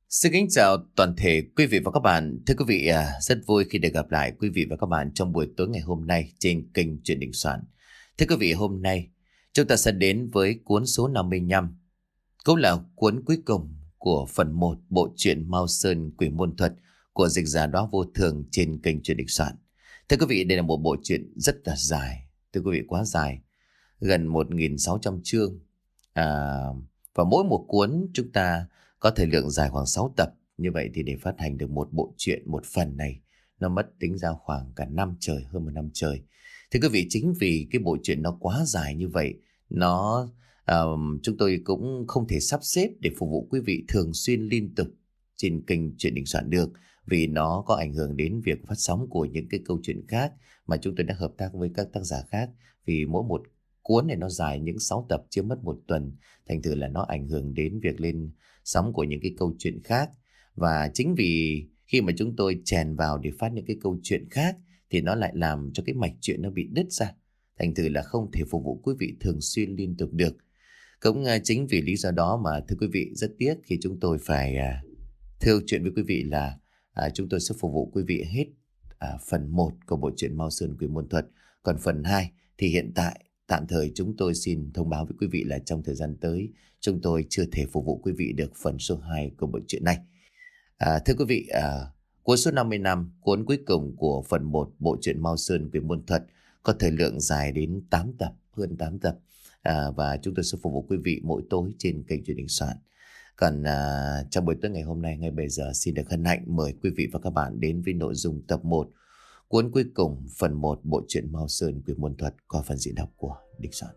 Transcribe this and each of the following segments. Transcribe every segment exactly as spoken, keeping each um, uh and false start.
Xin kính chào toàn thể quý vị và các bạn. Thưa quý vị, à, rất vui khi được gặp lại quý vị và các bạn trong buổi tối ngày hôm nay trên kênh Chuyện Đình Soạn. Thưa quý vị, hôm nay chúng ta sẽ đến với cuốn số năm mươi lăm, cũng là cuốn cuối cùng của phần một bộ truyện Mao Sơn Quỷ Môn Thuật của dịch giả Đóa Vô Thường trên kênh Chuyện Đình Soạn. Thưa quý vị, đây là một bộ truyện rất là dài, thưa quý vị, quá dài, gần một nghìn sáu trăm chương. À, và mỗi một cuốn chúng ta có thời lượng dài khoảng sáu tập. Như vậy thì để phát hành được một bộ truyện, một phần này, nó mất tính ra khoảng cả năm trời, hơn một năm trời. Thì quý vị, chính vì cái bộ truyện nó quá dài như vậy, nó uh, chúng tôi cũng không thể sắp xếp để phục vụ quý vị thường xuyên liên tục trên kênh Chuyện Đình Soạn được, vì nó có ảnh hưởng đến việc phát sóng của những cái câu chuyện khác mà chúng tôi đã hợp tác với các tác giả khác. Vì mỗi một cuốn này nó dài những sáu tập, chiếm mất một tuần, thành thử là nó ảnh hưởng đến việc lên sóng của những cái câu chuyện khác. Và chính vì khi mà chúng tôi chèn vào để phát những cái câu chuyện khác thì nó lại làm cho cái mạch chuyện nó bị đứt ra, thành thử là không thể phục vụ quý vị thường xuyên liên tục được. Cũng uh, chính vì lý do đó mà thưa quý vị, rất tiếc khi chúng tôi phải uh, thưa chuyện với quý vị là uh, chúng tôi sẽ phục vụ quý vị hết uh, phần một của bộ truyện Mao Sơn Quỷ Môn Thuật. Còn phần hai thì hiện tại tạm thời chúng tôi xin thông báo với quý vị là trong thời gian tới chúng tôi chưa thể phục vụ quý vị được phần số hai của bộ truyện này. À, thưa quý vị, à, cuốn số năm mươi lăm, cuốn cuối cùng của phần một bộ truyện Mao Sơn Quỷ Môn Thuật, có thời lượng dài đến tám tập, hơn tám tập. À, và chúng tôi sẽ phục vụ quý vị mỗi tối trên kênh Chuyện Đình Soạn. Còn à, trong buổi tối ngày hôm nay, ngay bây giờ xin được hân hạnh mời quý vị và các bạn đến với nội dung tập một, cuốn cuối cùng phần một bộ truyện Mao Sơn Quỷ Môn Thuật qua phần diễn đọc của Đình Soạn.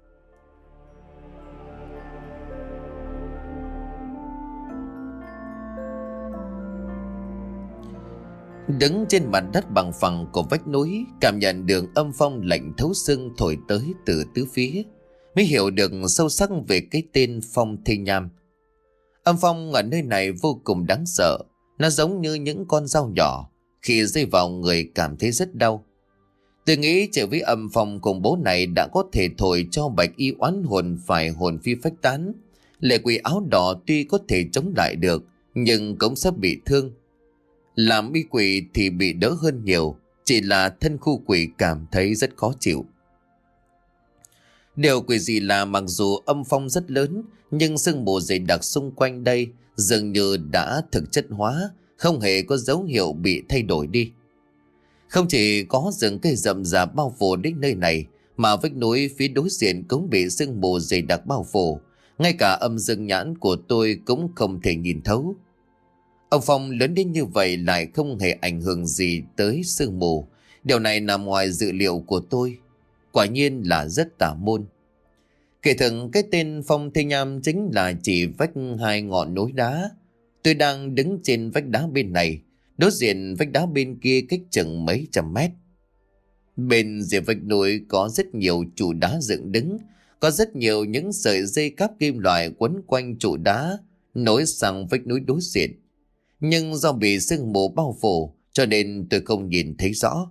Đứng trên mặt đất bằng phẳng của vách núi, cảm nhận được âm phong lạnh thấu xương thổi tới từ tứ phía, mới hiểu được sâu sắc về cái tên Phong Thây Nham. Âm phong ở nơi này vô cùng đáng sợ. Nó giống như những con dao nhỏ, khi rơi vào người cảm thấy rất đau. Tôi nghĩ chỉ với âm phong khủng bố này đã có thể thổi cho bạch y oán hồn phải hồn phi phách tán. Lệ quỷ áo đỏ tuy có thể chống lại được, nhưng cũng sắp bị thương. Làm y quỷ thì bị đỡ hơn nhiều, chỉ là thân khu quỷ cảm thấy rất khó chịu. Điều quỷ gì là mặc dù âm phong rất lớn, nhưng sương mù dày đặc xung quanh đây dường như đã thực chất hóa, không hề có dấu hiệu bị thay đổi đi. Không chỉ có rừng cây rậm rạp bao phủ đến nơi này, mà vách núi phía đối diện cũng bị sương mù dày đặc bao phủ. Ngay cả âm dương nhãn của tôi cũng không thể nhìn thấu. Ông phong lớn đến như vậy lại không hề ảnh hưởng gì tới sương mù. Điều này nằm ngoài dự liệu của tôi. Quả nhiên là rất tà môn. Kể thực cái tên Phong Thây Nham chính là chỉ vách hai ngọn núi đá. Tôi đang đứng trên vách đá bên này, đối diện vách đá bên kia cách chừng mấy trăm mét. Bên rìa vách núi có rất nhiều trụ đá dựng đứng, có rất nhiều những sợi dây cáp kim loại quấn quanh trụ đá nối sang vách núi đối diện. Nhưng do bị sương mù bao phủ cho nên tôi không nhìn thấy rõ.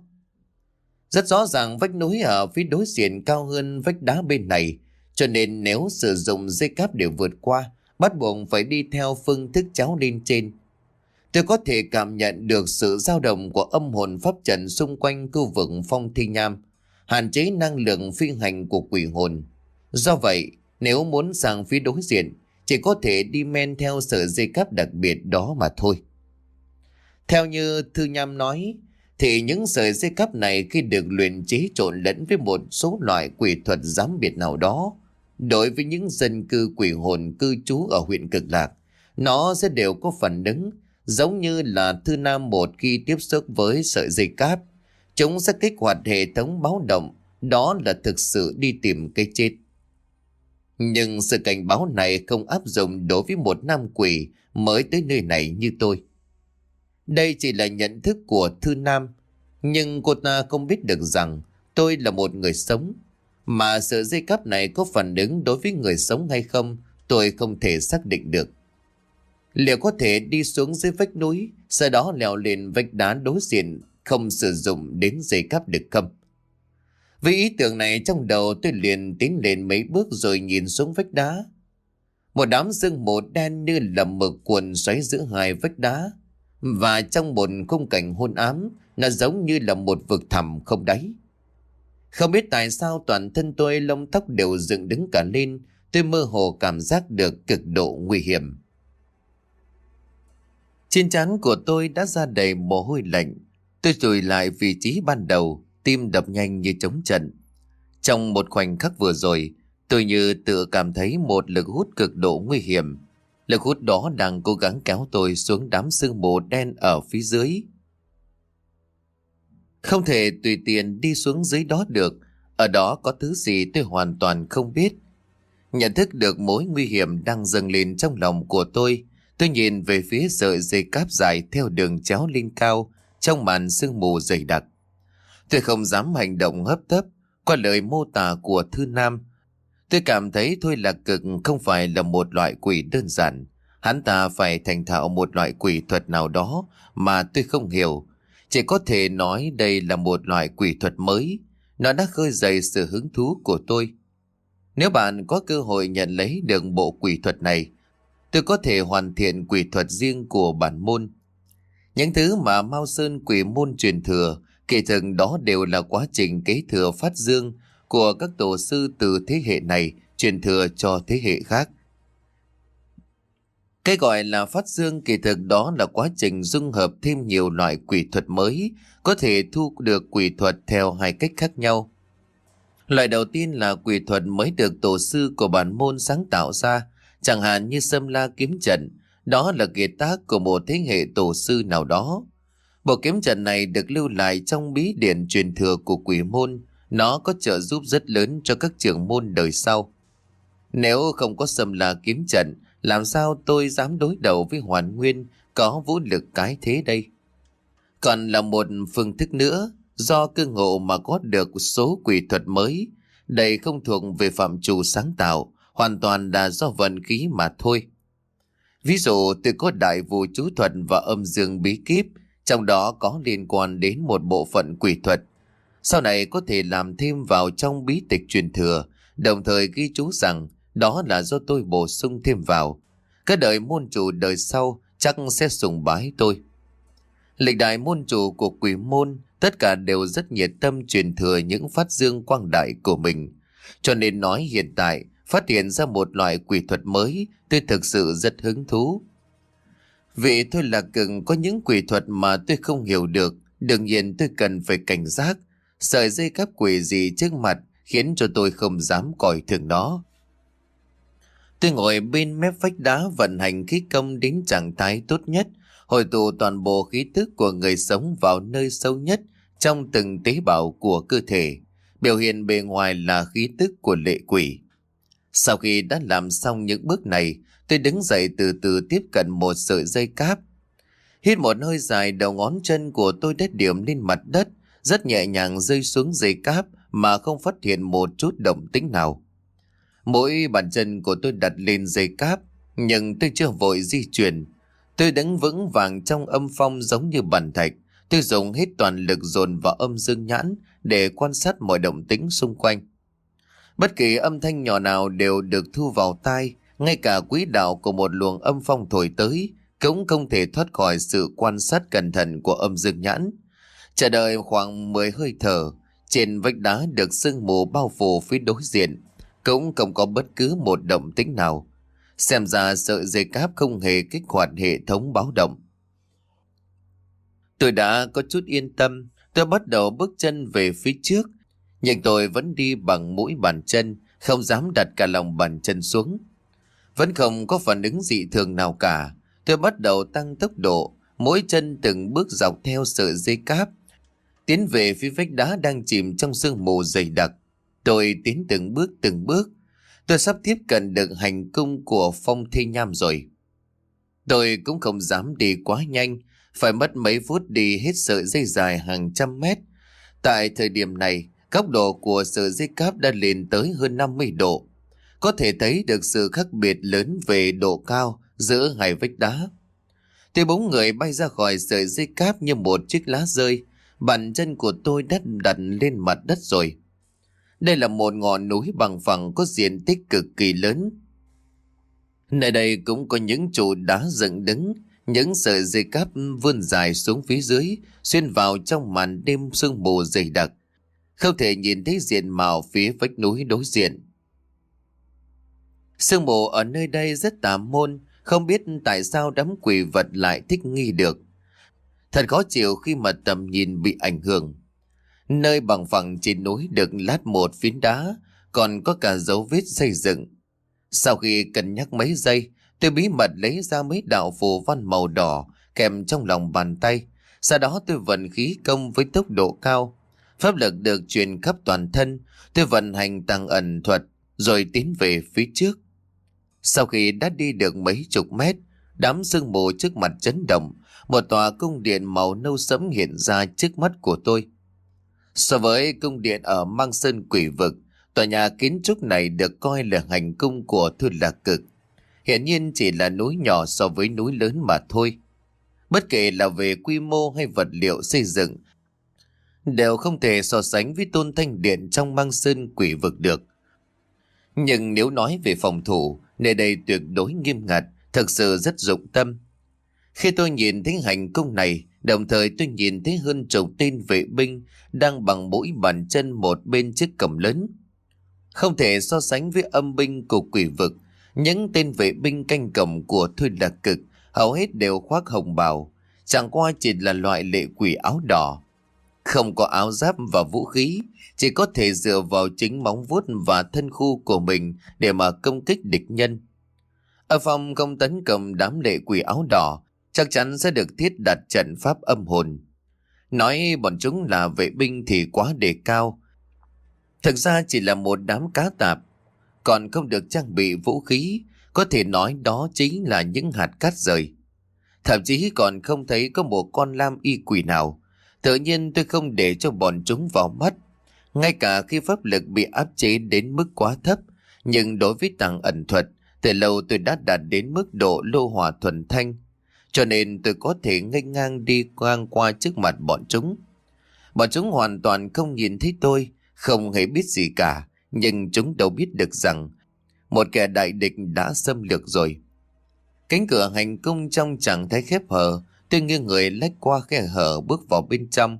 Rất rõ ràng vách núi ở phía đối diện cao hơn vách đá bên này, cho nên nếu sử dụng dây cáp để vượt qua, bắt buộc phải đi theo phương thức chéo lên trên. Tôi có thể cảm nhận được sự dao động của âm hồn pháp trận xung quanh khu vực Phong Thây Nham, hạn chế năng lượng phi hành của quỷ hồn. Do vậy, nếu muốn sang phía đối diện, chỉ có thể đi men theo sợi dây cáp đặc biệt đó mà thôi. Theo như Thư Nham nói, thì những sợi dây cáp này khi được luyện chế trộn lẫn với một số loại quỷ thuật giám biệt nào đó, đối với những dân cư quỷ hồn cư trú ở huyện Cực Lạc, nó sẽ đều có phản ứng, giống như là Thư Nam một khi tiếp xúc với sợi dây cáp. Chúng sẽ kích hoạt hệ thống báo động, đó là thực sự đi tìm cái chết. Nhưng sự cảnh báo này không áp dụng đối với một nam quỷ mới tới nơi này như tôi. Đây chỉ là nhận thức của Thư Nam, nhưng cô ta không biết được rằng tôi là một người sống. Mà sợi dây cáp này có phản ứng đối với người sống hay không, tôi không thể xác định được. Liệu có thể đi xuống dưới vách núi, sau đó leo lên vách đá đối diện, không sử dụng đến dây cáp được không? Với ý tưởng này trong đầu, tôi liền tiến lên mấy bước rồi nhìn xuống vách đá. Một đám sương mù đen như là mực cuộn xoáy giữa hai vách đá. Và trong một khung cảnh hôn ám, nó giống như là một vực thẳm không đáy. Không biết tại sao toàn thân tôi lông tóc đều dựng đứng cả lên. Tôi mơ hồ cảm giác được cực độ nguy hiểm. Trên trán của tôi đã ra đầy mồ hôi lạnh. Tôi lùi lại vị trí ban đầu, tim đập nhanh như trống trận. Trong một khoảnh khắc vừa rồi, tôi như tự cảm thấy một lực hút cực độ nguy hiểm. Lực hút đó đang cố gắng kéo tôi xuống đám sương mù đen ở phía dưới. Không thể tùy tiện đi xuống dưới đó được. Ở đó có thứ gì tôi hoàn toàn không biết. Nhận thức được mối nguy hiểm đang dâng lên trong lòng của tôi, tôi nhìn về phía sợi dây cáp dài theo đường chéo lên cao trong màn sương mù dày đặc. Tôi không dám hành động hấp tấp. Qua lời mô tả của Thư Nam, tôi cảm thấy Thôi Lạc Cực không phải là một loại quỷ đơn giản. Hắn ta phải thành thạo một loại quỷ thuật nào đó mà tôi không hiểu. Chỉ có thể nói đây là một loại quỷ thuật mới. Nó đã khơi dậy sự hứng thú của tôi. Nếu bạn có cơ hội nhận lấy được bộ quỷ thuật này, tôi có thể hoàn thiện quỷ thuật riêng của bản môn. Những thứ mà Mao Sơn quỷ môn truyền thừa, kỳ thực đó đều là quá trình kế thừa phát dương của các tổ sư từ thế hệ này truyền thừa cho thế hệ khác. Cái gọi là phát dương kỳ thực đó là quá trình dung hợp thêm nhiều loại quỷ thuật mới, có thể thu được quỷ thuật theo hai cách khác nhau. Loại đầu tiên là quỷ thuật mới được tổ sư của bản môn sáng tạo ra, chẳng hạn như Sâm La kiếm trận, đó là kiệt tác của một thế hệ tổ sư nào đó. Bộ kiếm trận này được lưu lại trong bí điển truyền thừa của quỷ môn, nó có trợ giúp rất lớn cho các trưởng môn đời sau. Nếu không có Sâm La kiếm trận, làm sao tôi dám đối đầu với Hoàn Nguyên có vũ lực cái thế đây? Còn là một phương thức nữa, do cơ ngộ mà có được số quỷ thuật mới, đây không thuộc về phạm trù sáng tạo, hoàn toàn là do vận khí mà thôi. Ví dụ tôi có đại phù chú thuật và âm dương bí kíp, trong đó có liên quan đến một bộ phận quỷ thuật. Sau này có thể làm thêm vào trong bí tịch truyền thừa, đồng thời ghi chú rằng đó là do tôi bổ sung thêm vào. Các đời môn chủ đời sau chắc sẽ sùng bái tôi. Lịch đại môn chủ của quỷ môn tất cả đều rất nhiệt tâm truyền thừa những phát dương quang đại của mình. Cho nên nói hiện tại phát hiện ra một loại quỷ thuật mới, tôi thực sự rất hứng thú. Vì Thôi Lạc Cực có những quỷ thuật mà tôi không hiểu được, đương nhiên tôi cần phải cảnh giác. Sợi dây cáp quỷ gì trước mặt khiến cho tôi không dám coi thường nó. Tôi ngồi bên mép vách đá vận hành khí công đến trạng thái tốt nhất, hội tụ toàn bộ khí tức của người sống vào nơi sâu nhất trong từng tế bào của cơ thể, biểu hiện bề ngoài là khí tức của lệ quỷ. Sau khi đã làm xong những bước này, tôi đứng dậy từ từ tiếp cận một sợi dây cáp. Hít một hơi dài, đầu ngón chân của tôi đã điểm lên mặt đất, rất nhẹ nhàng rơi xuống dây cáp mà không phát hiện một chút động tĩnh nào. Mỗi bàn chân của tôi đặt lên dây cáp, nhưng tôi chưa vội di chuyển. Tôi đứng vững vàng trong âm phong giống như bàn thạch. Tôi dùng hết toàn lực dồn vào âm dương nhãn để quan sát mọi động tĩnh xung quanh. Bất kỳ âm thanh nhỏ nào đều được thu vào tai, ngay cả quỹ đạo của một luồng âm phong thổi tới cũng không thể thoát khỏi sự quan sát cẩn thận của âm dương nhãn. Chờ đợi khoảng mười hơi thở, trên vách đá được sương mù bao phủ phía đối diện, cũng không có bất cứ một động tĩnh nào. Xem ra sợi dây cáp không hề kích hoạt hệ thống báo động. Tôi đã có chút yên tâm, tôi bắt đầu bước chân về phía trước, nhưng tôi vẫn đi bằng mũi bàn chân, không dám đặt cả lòng bàn chân xuống. Vẫn không có phản ứng dị thường nào cả. Tôi bắt đầu tăng tốc độ, mỗi chân từng bước dọc theo sợi dây cáp, tiến về phía vách đá đang chìm trong sương mù dày đặc. Tôi tiến từng bước từng bước. Tôi sắp tiếp cận được hành cung của Phong Thê Nham rồi. Tôi cũng không dám đi quá nhanh, phải mất mấy phút đi hết sợi dây dài hàng trăm mét. Tại thời điểm này, góc độ của sợi dây cáp đã lên tới hơn năm mươi độ. Có thể thấy được sự khác biệt lớn về độ cao giữa hai vách đá. Tôi bỗng người bay ra khỏi sợi dây cáp như một chiếc lá rơi. Bàn chân của tôi đã đặt lên mặt đất rồi. Đây là một ngọn núi bằng phẳng có diện tích cực kỳ lớn. Nơi đây cũng có những trụ đá dựng đứng, những sợi dây cáp vươn dài xuống phía dưới, xuyên vào trong màn đêm sương mù dày đặc. Không thể nhìn thấy diện mạo phía vách núi đối diện. Sương mù ở nơi đây rất tà môn, không biết tại sao đám quỷ vật lại thích nghi được. Thật khó chịu khi mà tầm nhìn bị ảnh hưởng. Nơi bằng phẳng trên núi được lát một phiến đá, còn có cả dấu vết xây dựng. Sau khi cân nhắc mấy giây, tôi bí mật lấy ra mấy đạo phù văn màu đỏ kèm trong lòng bàn tay. Sau đó tôi vận khí công với tốc độ cao. Pháp lực được truyền khắp toàn thân. Tôi vận hành tăng ẩn thuật rồi tiến về phía trước. Sau khi đã đi được mấy chục mét, đám sương mù trước mặt chấn động. Một tòa cung điện màu nâu sẫm hiện ra trước mắt của tôi. So với cung điện ở Mang Sơn Quỷ Vực, tòa nhà kiến trúc này được coi là hành cung của Thư Lạc Cực. Hiện nhiên chỉ là núi nhỏ so với núi lớn mà thôi. Bất kể là về quy mô hay vật liệu xây dựng, đều không thể so sánh với Tôn Thanh Điện trong Mang Sơn Quỷ Vực được. Nhưng nếu nói về phòng thủ, nơi đây tuyệt đối nghiêm ngặt, thực sự rất dụng tâm. Khi tôi nhìn thấy hành cung này, đồng thời tôi nhìn thấy hơn chục tên vệ binh đang bằng mũi bàn chân một bên chiếc cổng lớn. Không thể so sánh với âm binh của Quỷ Vực. Những tên vệ binh canh cổng của Thư Lạc Cực hầu hết đều khoác hồng bào, chẳng qua chỉ là loại lệ quỷ áo đỏ. Không có áo giáp và vũ khí, chỉ có thể dựa vào chính móng vuốt và thân khu của mình để mà công kích địch nhân. Ở phòng không tấn công đám lệ quỷ áo đỏ, chắc chắn sẽ được thiết đặt trận pháp âm hồn. Nói bọn chúng là vệ binh thì quá đề cao. Thực ra chỉ là một đám cá tạp, còn không được trang bị vũ khí, có thể nói đó chính là những hạt cát rời. Thậm chí còn không thấy có một con lam y quỷ nào. Tự nhiên tôi không để cho bọn chúng vào mắt. Ngay cả khi pháp lực bị áp chế đến mức quá thấp, nhưng đối với tàng ẩn thuật, từ lâu tôi đã đạt đến mức độ lô hỏa thuần thanh. Cho nên tôi có thể nghênh ngang đi ngang qua trước mặt bọn chúng. Bọn chúng hoàn toàn không nhìn thấy tôi, không hề biết gì cả. Nhưng chúng đâu biết được rằng một kẻ đại địch đã xâm lược rồi. Cánh cửa hành cung trong trạng thái khép hờ, tôi nghiêng người lách qua khe hở bước vào bên trong.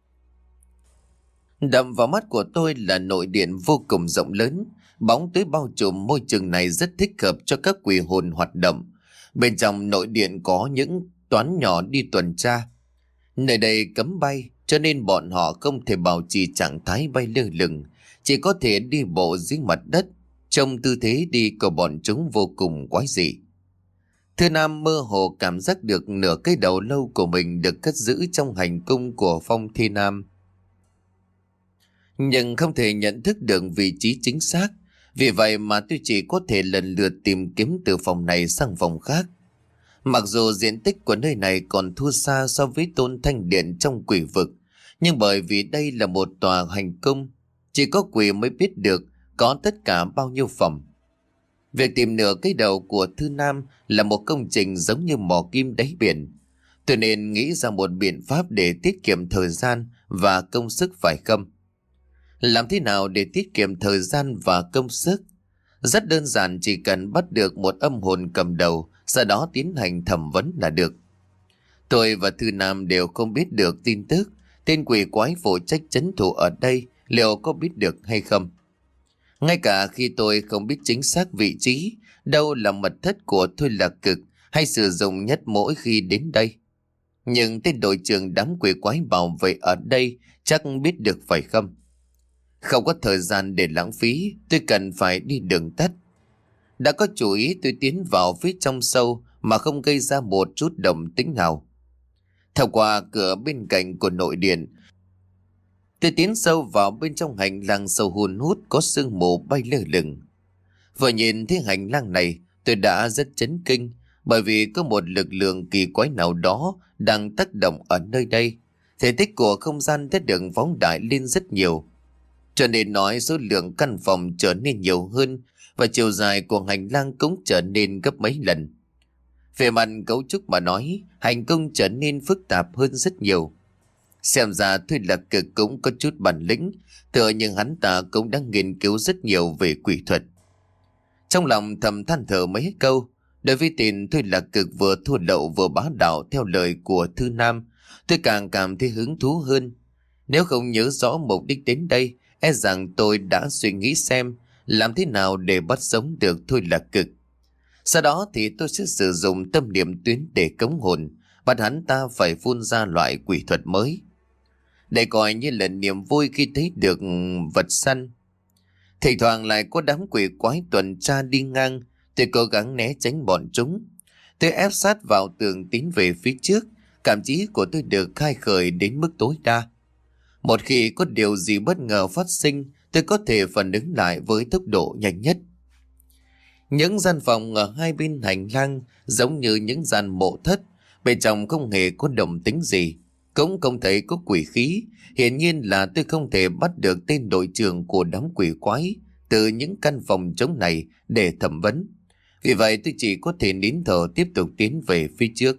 Đập vào mắt của tôi là nội điện vô cùng rộng lớn. Bóng tối bao trùm môi trường này rất thích hợp cho các quỷ hồn hoạt động. Bên trong nội điện có những toán nhỏ đi tuần tra. Nơi đây cấm bay, cho nên bọn họ không thể bảo trì trạng thái bay lơ lửng, chỉ có thể đi bộ dưới mặt đất. Trong tư thế đi của bọn chúng vô cùng quái dị. Thư Nam mơ hồ cảm giác được nửa cái đầu lâu của mình được cất giữ trong hành cung của Phong Thi Nam, nhưng không thể nhận thức được vị trí chính xác. Vì vậy mà tôi chỉ có thể lần lượt tìm kiếm từ phòng này sang phòng khác. Mặc dù diện tích của nơi này còn thua xa so với Tôn Thanh Điện trong Quỷ Vực, nhưng bởi vì đây là một tòa hành cung, chỉ có quỷ mới biết được có tất cả bao nhiêu phòng. Việc tìm nửa cái đầu của Thư Nam là một công trình giống như mò kim đáy biển. Tôi nên nghĩ ra một biện pháp để tiết kiệm thời gian và công sức phải không? Làm thế nào để tiết kiệm thời gian và công sức? Rất đơn giản, chỉ cần bắt được một âm hồn cầm đầu, sau đó tiến hành thẩm vấn là được. Tôi và Thư Nam đều không biết được tin tức tên quỷ quái phụ trách trấn thủ ở đây liệu có biết được hay không. Ngay cả khi tôi không biết chính xác vị trí, đâu là mật thất của Thôi Lạc Cực hay sử dụng nhất mỗi khi đến đây. Nhưng tên đội trưởng đám quỷ quái bảo vệ ở đây chắc biết được phải không? Không có thời gian để lãng phí, tôi cần phải đi đường tắt. Đã có chủ ý, tôi tiến vào phía trong sâu mà không gây ra một chút động tĩnh nào. Theo qua cửa bên cạnh của nội điện, tôi tiến sâu vào bên trong hành lang sâu hun hút có sương mù bay lơ lửng. Vừa nhìn thấy hành lang này, tôi đã rất chấn kinh, bởi vì có một lực lượng kỳ quái nào đó đang tác động ở nơi đây. Thể tích của không gian đã được phóng đại lên rất nhiều, cho nên nói số lượng căn phòng trở nên nhiều hơn và chiều dài của hành lang cũng trở nên gấp mấy lần. Về mặt cấu trúc mà nói, hành cung trở nên phức tạp hơn rất nhiều. Xem ra Thôi Lạc Cực cũng có chút bản lĩnh, tựa nhưng hắn ta cũng đang nghiên cứu rất nhiều về quỷ thuật. Trong lòng thầm than thở mấy câu, Đối với tin Thôi Lạc Cực vừa thua lậu vừa bá đạo theo lời của Thư Nam, tôi càng cảm thấy hứng thú hơn. Nếu không nhớ rõ mục đích đến đây, e rằng tôi đã suy nghĩ xem làm thế nào để bắt sống được Thôi Lạc Cực. Sau đó thì tôi sẽ sử dụng tâm niệm tuyến để cống hồn, bắt hắn ta phải phun ra loại quỷ thuật mới. Để coi như là niềm vui khi thấy được vật săn. Thỉnh thoảng lại có đám quỷ quái tuần tra đi ngang, tôi cố gắng né tránh bọn chúng. Tôi ép sát vào tường tiến về phía trước, cảm trí của tôi được khai khởi đến mức tối đa. Một khi có điều gì bất ngờ phát sinh, tôi có thể phản ứng lại với tốc độ nhanh nhất. Những gian phòng ở hai bên hành lang giống như những gian mộ thất, bên trong không hề có động tĩnh gì, cũng không thấy có quỷ khí. Hiển nhiên là tôi không thể bắt được tên đội trưởng của đám quỷ quái từ những căn phòng trống này để thẩm vấn. Vì vậy tôi chỉ có thể nín thở tiếp tục tiến về phía trước.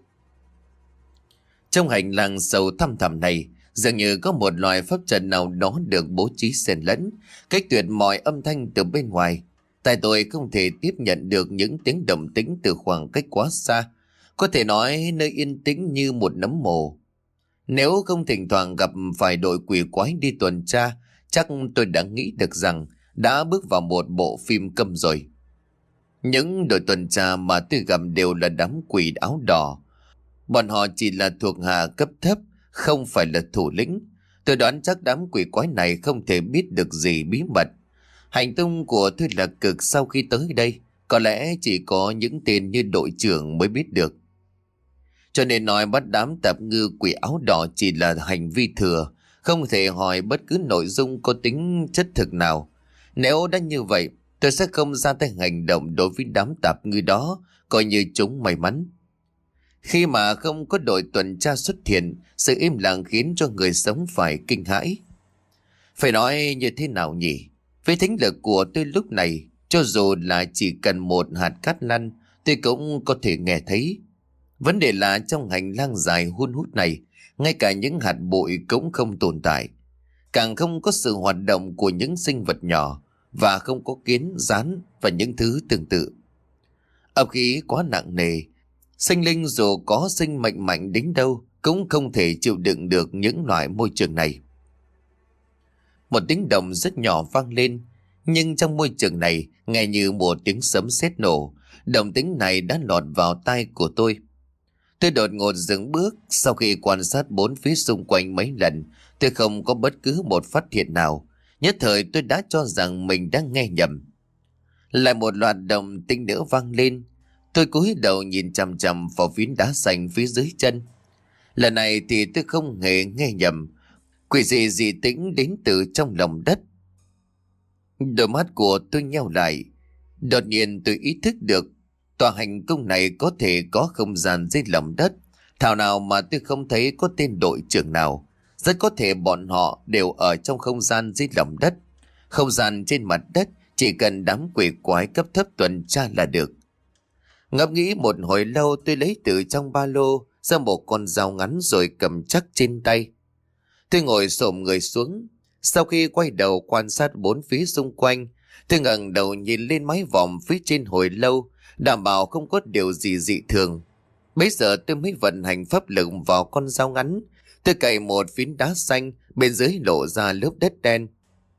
Trong hành lang sâu thăm thẳm này, dường như có một loại pháp trận nào đó được bố trí xen lẫn, cách tuyệt mọi âm thanh từ bên ngoài. Tại tôi không thể tiếp nhận được những tiếng động tĩnh từ khoảng cách quá xa, có thể nói nơi yên tĩnh như một nấm mồ. Nếu không thỉnh thoảng gặp phải đội quỷ quái đi tuần tra, chắc tôi đã nghĩ được rằng đã bước vào một bộ phim câm rồi. Những đội tuần tra mà tôi gặp đều là đám quỷ áo đỏ. Bọn họ chỉ là thuộc hạ cấp thấp, không phải là thủ lĩnh. Tôi đoán chắc đám quỷ quái này không thể biết được gì bí mật. Hành tung của Thôi Lạc Cực sau khi tới đây có lẽ chỉ có những tên như đội trưởng mới biết được. Cho nên nói bắt đám tạp ngư quỷ áo đỏ chỉ là hành vi thừa, không thể hỏi bất cứ nội dung có tính chất thực nào. Nếu đã như vậy, tôi sẽ không ra tay hành động đối với đám tạp ngư đó, coi như chúng may mắn. Khi mà không có đội tuần tra xuất hiện, sự im lặng khiến cho người sống phải kinh hãi. Phải nói như thế nào nhỉ? Với thính lực của tôi lúc này, cho dù là chỉ cần một hạt cát lăn, tôi cũng có thể nghe thấy. Vấn đề là trong hành lang dài hun hút này, ngay cả những hạt bụi cũng không tồn tại. Càng không có sự hoạt động của những sinh vật nhỏ, và không có kiến, rán và những thứ tương tự. Âm khí quá nặng nề, sinh linh dù có sinh mệnh mạnh đến đâu cũng không thể chịu đựng được những loại môi trường này. Một tiếng động rất nhỏ vang lên, nhưng trong môi trường này nghe như một tiếng sấm sét nổ. Động tĩnh này đã lọt vào tai của tôi. Tôi đột ngột dừng bước. Sau khi quan sát bốn phía xung quanh mấy lần, tôi không có bất cứ một phát hiện nào. Nhất thời tôi đã cho rằng mình đang nghe nhầm. Lại một loạt động tĩnh nữa vang lên. Tôi cúi đầu nhìn chằm chằm vào phiến đá xanh phía dưới chân. Lần này thì tôi không hề nghe nhầm. Quỷ dị dị tĩnh đến từ trong lòng đất. Đôi mắt của tôi nheo lại. Đột nhiên tôi ý thức được tòa hành cung này có thể có không gian dưới lòng đất. Thảo nào mà tôi không thấy có tên đội trưởng nào. Rất có thể bọn họ đều ở trong không gian dưới lòng đất. Không gian trên mặt đất chỉ cần đám quỷ quái cấp thấp tuần tra là được. Ngẫm nghĩ một hồi lâu, tôi lấy từ trong ba lô ra một con dao ngắn rồi cầm chắc trên tay. Tôi ngồi xổm người xuống. Sau khi quay đầu quan sát bốn phía xung quanh, tôi ngẩng đầu nhìn lên mái vòm phía trên hồi lâu, đảm bảo không có điều gì dị thường. Bây giờ tôi mới vận hành pháp lực vào con dao ngắn. Tôi cày một phiến đá xanh, bên dưới lộ ra lớp đất đen.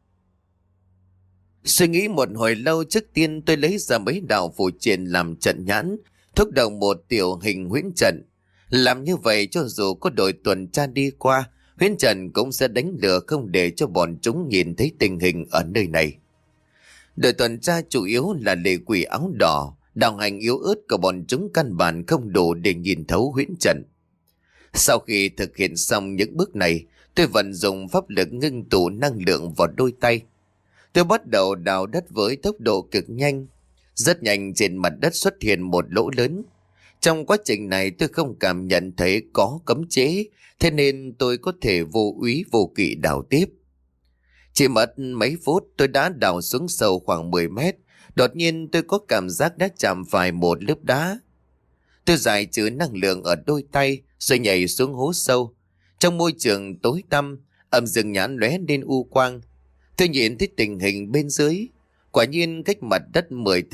Suy nghĩ một hồi lâu, trước tiên tôi lấy ra mấy đạo phù triện làm trận nhãn, thúc động một tiểu hình huyễn trận. Làm như vậy cho dù có đội tuần tra đi qua, huyễn trận cũng sẽ đánh lừa không để cho bọn chúng nhìn thấy tình hình ở nơi này. Đội tuần tra chủ yếu là lệ quỷ áo đỏ, đạo hành yếu ớt của bọn chúng căn bản không đủ để nhìn thấu huyễn trận. Sau khi thực hiện xong những bước này, tôi vận dụng pháp lực ngưng tụ năng lượng vào đôi tay. Tôi bắt đầu đào đất với tốc độ cực nhanh. Rất nhanh trên mặt đất xuất hiện một lỗ lớn. Trong quá trình này tôi không cảm nhận thấy có cấm chế, thế nên tôi có thể vô úy vô kỵ đào tiếp. Chỉ mất mấy phút tôi đã đào xuống sâu khoảng mười mét. Đột nhiên tôi có cảm giác đã chạm phải một lớp đá. Tôi giải trừ năng lượng ở đôi tay rồi nhảy xuống hố sâu. Trong môi trường tối tăm, âm dương nhãn lóe lên u quang. Tôi nhìn thấy tình hình bên dưới. Quả nhiên cách mặt đất mười thước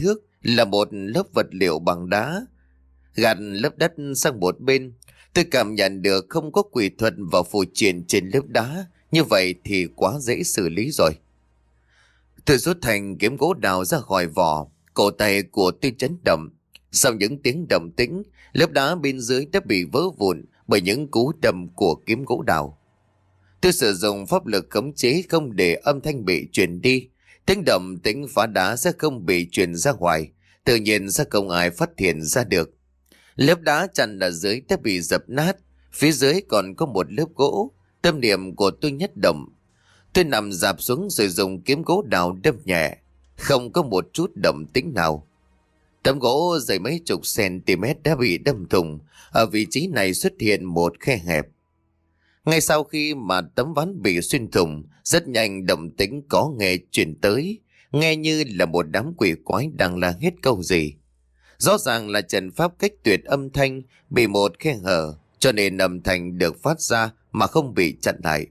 là một lớp vật liệu bằng đá. Gạt lớp đất sang một bên, tôi cảm nhận được không có quỷ thuật và phù triện trên lớp đá. Như vậy thì quá dễ xử lý rồi. Tôi rút thành kiếm gỗ đào ra khỏi vỏ, cổ tay của tôi chấn động. Sau những tiếng động tĩnh, lớp đá bên dưới đã bị vỡ vụn bởi những cú đâm của kiếm gỗ đào. Tôi sử dụng pháp lực khống chế không để âm thanh bị truyền đi. Tiếng động tĩnh phá đá sẽ không bị truyền ra ngoài, tự nhiên sẽ không ai phát hiện ra được. Lớp đá chặn ở dưới đã bị dập nát, phía dưới còn có một lớp gỗ. Tâm niệm của tôi nhất động. Tôi nằm dạp xuống rồi dùng kiếm gỗ đào đâm nhẹ, không có một chút động tĩnh nào. Tấm gỗ dày mấy chục cm đã bị đâm thủng, ở vị trí này xuất hiện một khe hẹp. Ngay sau khi mà tấm ván bị xuyên thủng, rất nhanh động tĩnh có nghe truyền tới, nghe như là một đám quỷ quái đang la hét câu gì. Rõ ràng là trận pháp cách tuyệt âm thanh bị một khe hở, cho nên âm thanh được phát ra mà không bị chặn lại.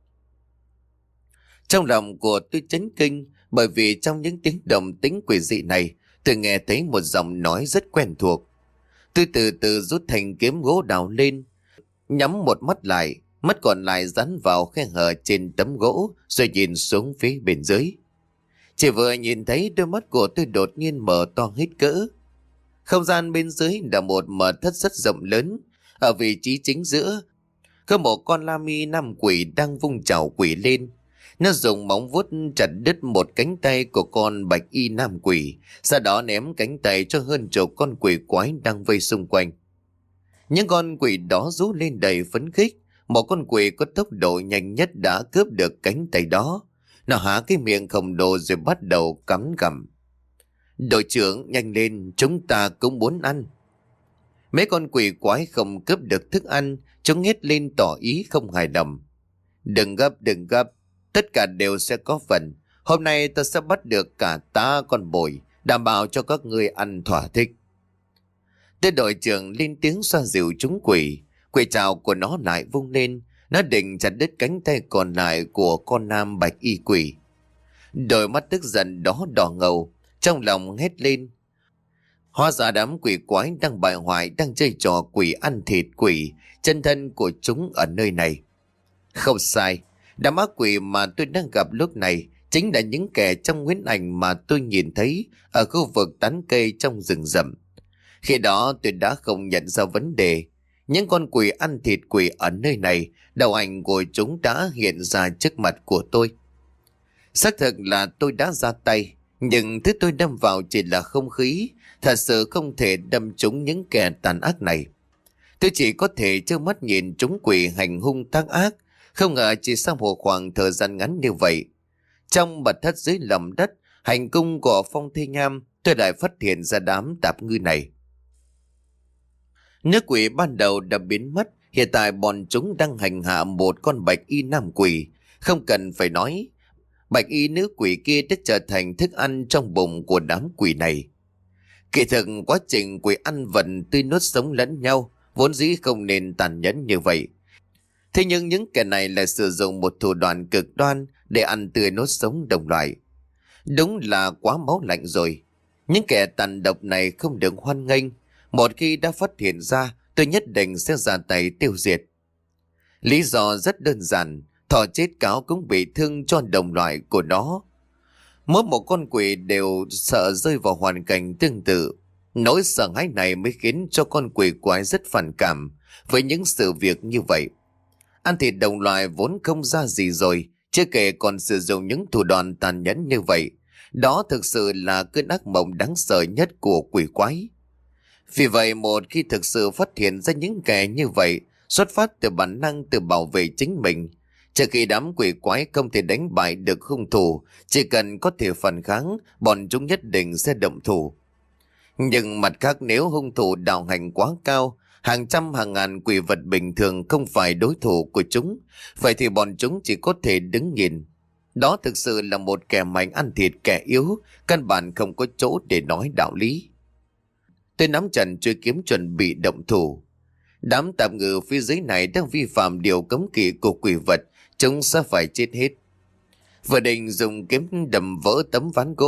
Trong lòng của tôi chấn kinh, bởi vì trong những tiếng động tĩnh quỷ dị này, tôi nghe thấy một giọng nói rất quen thuộc. Tôi từ từ rút thanh kiếm gỗ đào lên, nhắm một mắt lại, mắt còn lại dán vào khe hở trên tấm gỗ, rồi nhìn xuống phía bên dưới. Chỉ vừa nhìn thấy, đôi mắt của tôi đột nhiên mở to hết cỡ. Không gian bên dưới là một mật thất rất rộng lớn. Ở vị trí chính giữa có một con la mi nam quỷ đang vung chảo quỷ lên. Nó dùng móng vuốt chặt đứt một cánh tay của con bạch y nam quỷ, sau đó ném cánh tay cho hơn chục con quỷ quái đang vây xung quanh. Những con quỷ đó rú lên đầy phấn khích. Một con quỷ có tốc độ nhanh nhất đã cướp được cánh tay đó. Nó há cái miệng khổng lồ rồi bắt đầu cắn gặm. Đội trưởng, nhanh lên, chúng ta cũng muốn ăn. Mấy con quỷ quái không cướp được thức ăn, chúng hét lên tỏ ý không hài lòng. Đừng gấp, đừng gấp, tất cả đều sẽ có phần. Hôm nay ta sẽ bắt được cả ta con bồi, đảm bảo cho các ngươi ăn thỏa thích. Tên đội trưởng lên tiếng xoa dịu chúng quỷ. Quỷ trảo của nó lại vung lên, nó định chặt đứt cánh tay còn lại của con nam bạch y quỷ. Đôi mắt tức giận đó đỏ ngầu, trong lòng hét lên. Hóa ra đám quỷ quái đang bại hoại, đang chơi trò quỷ ăn thịt quỷ, chân thân của chúng ở nơi này. Không sai, đám ác quỷ mà tôi đang gặp lúc này chính là những kẻ trong huyễn ảnh mà tôi nhìn thấy ở khu vực tán cây trong rừng rậm. Khi đó tôi đã không nhận ra vấn đề. Những con quỷ ăn thịt quỷ ở nơi này, đầu ảnh của chúng đã hiện ra trước mặt của tôi. Xác thực là tôi đã ra tay, nhưng thứ tôi đâm vào chỉ là không khí, thật sự không thể đâm trúng những kẻ tàn ác này. Tôi chỉ có thể trơ mắt nhìn chúng quỷ hành hung tác ác, không ngờ chỉ sau một khoảng thời gian ngắn như vậy. Trong mật thất dưới lòng đất, hành cung của Phong Thê Nham, tôi lại phát hiện ra đám tạp ngư này. Nước quỷ ban đầu đã biến mất, hiện tại bọn chúng đang hành hạ một con bạch y nam quỷ. Không cần phải nói, bạch y nữ quỷ kia đã trở thành thức ăn trong bụng của đám quỷ này. Kỳ thực quá trình quỷ ăn vật tươi nuốt sống lẫn nhau vốn dĩ không nên tàn nhẫn như vậy. Thế nhưng những kẻ này lại sử dụng một thủ đoạn cực đoan để ăn tươi nuốt sống đồng loại. Đúng là quá máu lạnh rồi. Những kẻ tàn độc này không được hoan nghênh. Một khi đã phát hiện ra, tôi nhất định sẽ ra tay tiêu diệt. Lý do rất đơn giản, thỏ chết cáo cũng bị thương cho đồng loại của nó. Mỗi một con quỷ đều sợ rơi vào hoàn cảnh tương tự. Nỗi sợ hãi này mới khiến cho con quỷ quái rất phản cảm với những sự việc như vậy. Ăn thịt đồng loại vốn không ra gì rồi, chưa kể còn sử dụng những thủ đoạn tàn nhẫn như vậy. Đó thực sự là cơn ác mộng đáng sợ nhất của quỷ quái. Vì vậy một khi thực sự phát hiện ra những kẻ như vậy, xuất phát từ bản năng tự bảo vệ chính mình, trước khi đám quỷ quái không thể đánh bại được hung thủ, chỉ cần có thể phản kháng, bọn chúng nhất định sẽ động thủ. Nhưng mặt khác, nếu hung thủ đạo hành quá cao, hàng trăm hàng ngàn quỷ vật bình thường không phải đối thủ của chúng, vậy thì bọn chúng chỉ có thể đứng nhìn. Đó thực sự là một kẻ mạnh ăn thịt kẻ yếu, căn bản không có chỗ để nói đạo lý. Tôi nắm chặt chuôi kiếm chuẩn bị động thủ. Đám tạp ngư phía dưới này đang vi phạm điều cấm kỵ của quỷ vật, chúng sẽ phải chết hết. Vừa định dùng kiếm đầm vỡ tấm ván gỗ,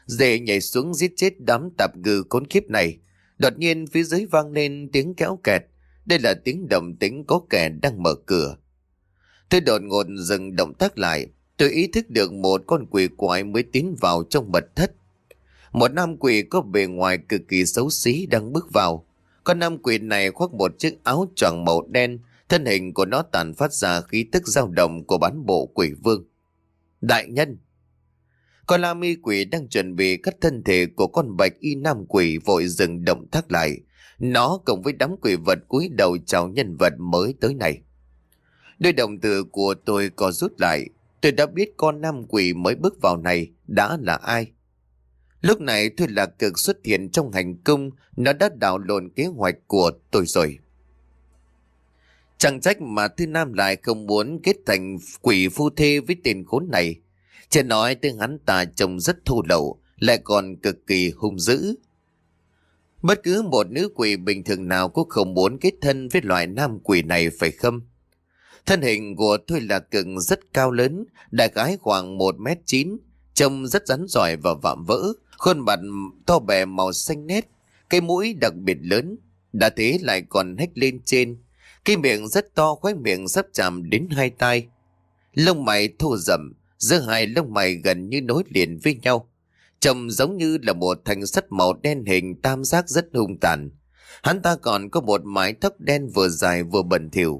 Dễ nhảy xuống giết chết đám tạp ngư khốn kiếp này. Đột nhiên phía dưới vang lên tiếng kéo kẹt. Đây là tiếng động tĩnh có kẻ đang mở cửa. Tôi đột ngột dừng động tác lại. Tôi ý thức được một con quỷ quái mới tiến vào trong mật thất. Một nam quỷ có bề ngoài cực kỳ xấu xí đang bước vào. Con nam quỷ này khoác một chiếc áo choàng màu đen. Thân hình của nó tản phát ra khí tức dao động của bán bộ quỷ vương. Đại nhân! Con la mi quỷ đang chuẩn bị cắt thân thể của con bạch y nam quỷ vội dừng động tác lại. Nó cùng với đám quỷ vật cúi đầu chào nhân vật mới tới này. Đôi đồng tử của tôi có rút lại. Tôi đã biết con nam quỷ mới bước vào này đã là ai. Lúc này Thôi Lạc Cực xuất hiện trong hành cung. Nó đã đảo lộn kế hoạch của tôi rồi. Chẳng trách mà Thư Nam lại không muốn kết thành quỷ phu thê với tên khốn này. Chỉ nói tên hắn ta trông rất thô lậu, lại còn cực kỳ hung dữ. Bất cứ một nữ quỷ bình thường nào cũng không muốn kết thân với loại nam quỷ này phải không? Thân hình của Thôi Lạc Cực rất cao lớn, đại khái khoảng một mét chín, trông rất rắn giỏi và vạm vỡ, khuôn mặt to bè màu xanh nét, cái mũi đặc biệt lớn, đã thế lại còn hếch lên trên. Cái miệng rất to, khóe miệng sắp chạm đến hai tai. Lông mày thô rậm, giữa hai lông mày gần như nối liền với nhau. Trông giống như là một thanh sắt màu đen hình tam giác rất hung tàn. Hắn ta còn có một mái tóc đen vừa dài vừa bẩn thỉu.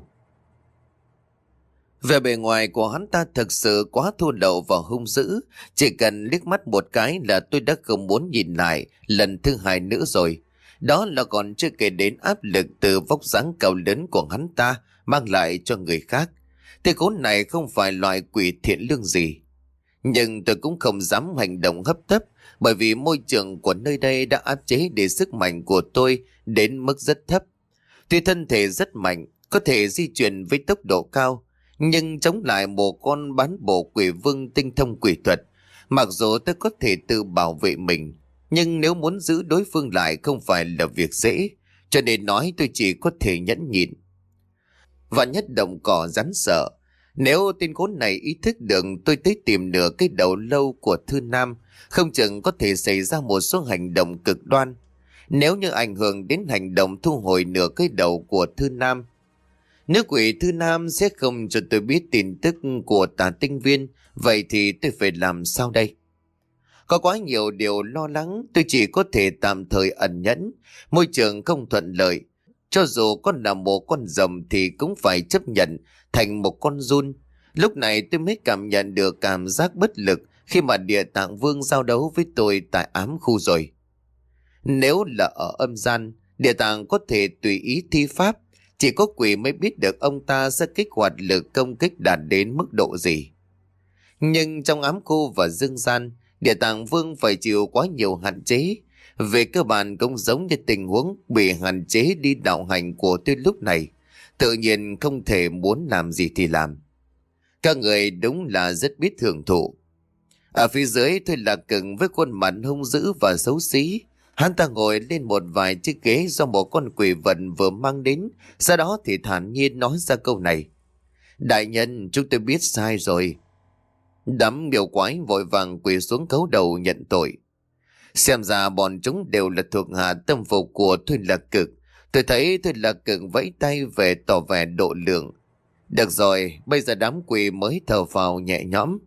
Về bề ngoài của hắn ta thực sự quá thô lậu và hung dữ. Chỉ cần liếc mắt một cái là tôi đã không muốn nhìn lại lần thứ hai nữa rồi. Đó là còn chưa kể đến áp lực từ vóc dáng cao lớn của hắn ta mang lại cho người khác. Thế khốn này không phải loại quỷ thiện lương gì. Nhưng tôi cũng không dám hành động hấp tấp, bởi vì môi trường của nơi đây đã áp chế để sức mạnh của tôi đến mức rất thấp. Tuy thân thể rất mạnh, có thể di chuyển với tốc độ cao, nhưng chống lại một con bán bộ quỷ vương tinh thông quỷ thuật. Mặc dù tôi có thể tự bảo vệ mình, nhưng nếu muốn giữ đối phương lại không phải là việc dễ, cho nên nói tôi chỉ có thể nhẫn nhịn. Và nhất động cỏ rắn sợ. Nếu tên khốn này ý thức được tôi tới tìm nửa cái đầu lâu của Thư Nam, không chừng có thể xảy ra một số hành động cực đoan. Nếu như ảnh hưởng đến hành động thu hồi nửa cái đầu của Thư Nam, nữ quỷ Thư Nam sẽ không cho tôi biết tin tức của Tà Tinh Viên. Vậy thì tôi phải làm sao đây? Có quá nhiều điều lo lắng, tôi chỉ có thể tạm thời ẩn nhẫn. Môi trường không thuận lợi. Cho dù con là một con rồng thì cũng phải chấp nhận thành một con giun. Lúc này tôi mới cảm nhận được cảm giác bất lực khi mà Địa Tạng Vương giao đấu với tôi tại ám khu rồi. Nếu là ở âm gian, Địa Tạng có thể tùy ý thi pháp. Chỉ có quỷ mới biết được ông ta sẽ kích hoạt lực công kích đạt đến mức độ gì. Nhưng trong ám khu và dương gian, Địa Tạng Vương phải chịu quá nhiều hạn chế. Về cơ bản cũng giống như tình huống bị hạn chế đi đạo hành của tôi lúc này. Tự nhiên không thể muốn làm gì thì làm. Các người đúng là rất biết hưởng thụ. Ở phía dưới tôi là cứng với khuôn mặt hung dữ và xấu xí. Hắn ta ngồi lên một vài chiếc ghế do một con quỷ vật vừa mang đến. Sau đó thì thản nhiên nói ra câu này. Đại nhân, chúng tôi biết sai rồi. Đám miêu quái vội vàng quỳ xuống cấu đầu nhận tội. Xem ra bọn chúng đều là thuộc hạ tâm phục của Thôi Lạc Cực. Tôi thấy Thôi Lạc Cực vẫy tay về tỏ vẻ độ lượng. Được rồi, bây giờ đám quỷ mới thở phào nhẹ nhõm.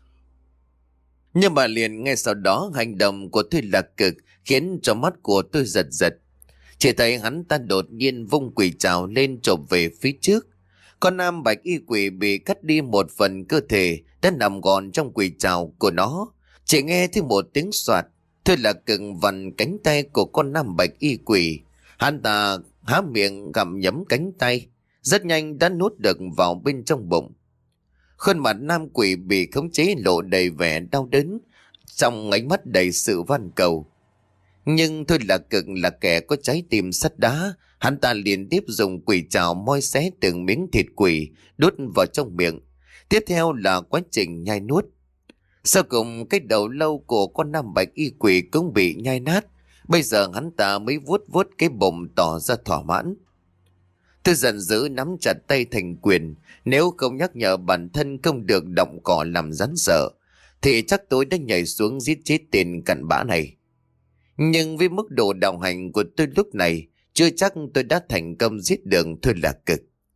Nhưng mà liền ngay sau đó hành động của Thôi Lạc Cực khiến cho mắt của tôi giật giật. Chỉ thấy hắn ta đột nhiên vung quỷ trảo lên chộp về phía trước. Con nam bạch y quỷ bị cắt đi một phần cơ thể đã nằm gọn trong quỷ trảo của nó. Chỉ nghe thấy một tiếng soạt. Thôi Lạc Cực vặn cánh tay của con nam bạch y quỷ. Hắn ta há miệng gặm nhấm cánh tay. Rất nhanh đã nuốt được vào bên trong bụng. Khuôn mặt nam quỷ bị khống chế lộ đầy vẻ đau đớn, trong ánh mắt đầy sự van cầu. Nhưng Thôi Lạc Cực là kẻ có trái tim sắt đá. Hắn ta liên tiếp dùng quỷ trảo moi xé từng miếng thịt quỷ đút vào trong miệng. Tiếp theo là quá trình nhai nuốt. Sau cùng cái đầu lâu của con nam bạch y quỷ cũng bị nhai nát. Bây giờ hắn ta mới vuốt vuốt cái bụng tỏ ra thỏa mãn. Tôi giận dữ nắm chặt tay thành quyền. Nếu không nhắc nhở bản thân không được động cỏ làm rắn sợ, thì chắc tôi đã nhảy xuống giết chết tên cặn bã này. Nhưng với mức độ đạo hành của tôi lúc này, chưa chắc tôi đã thành công giết được Thôi Lạc Cực.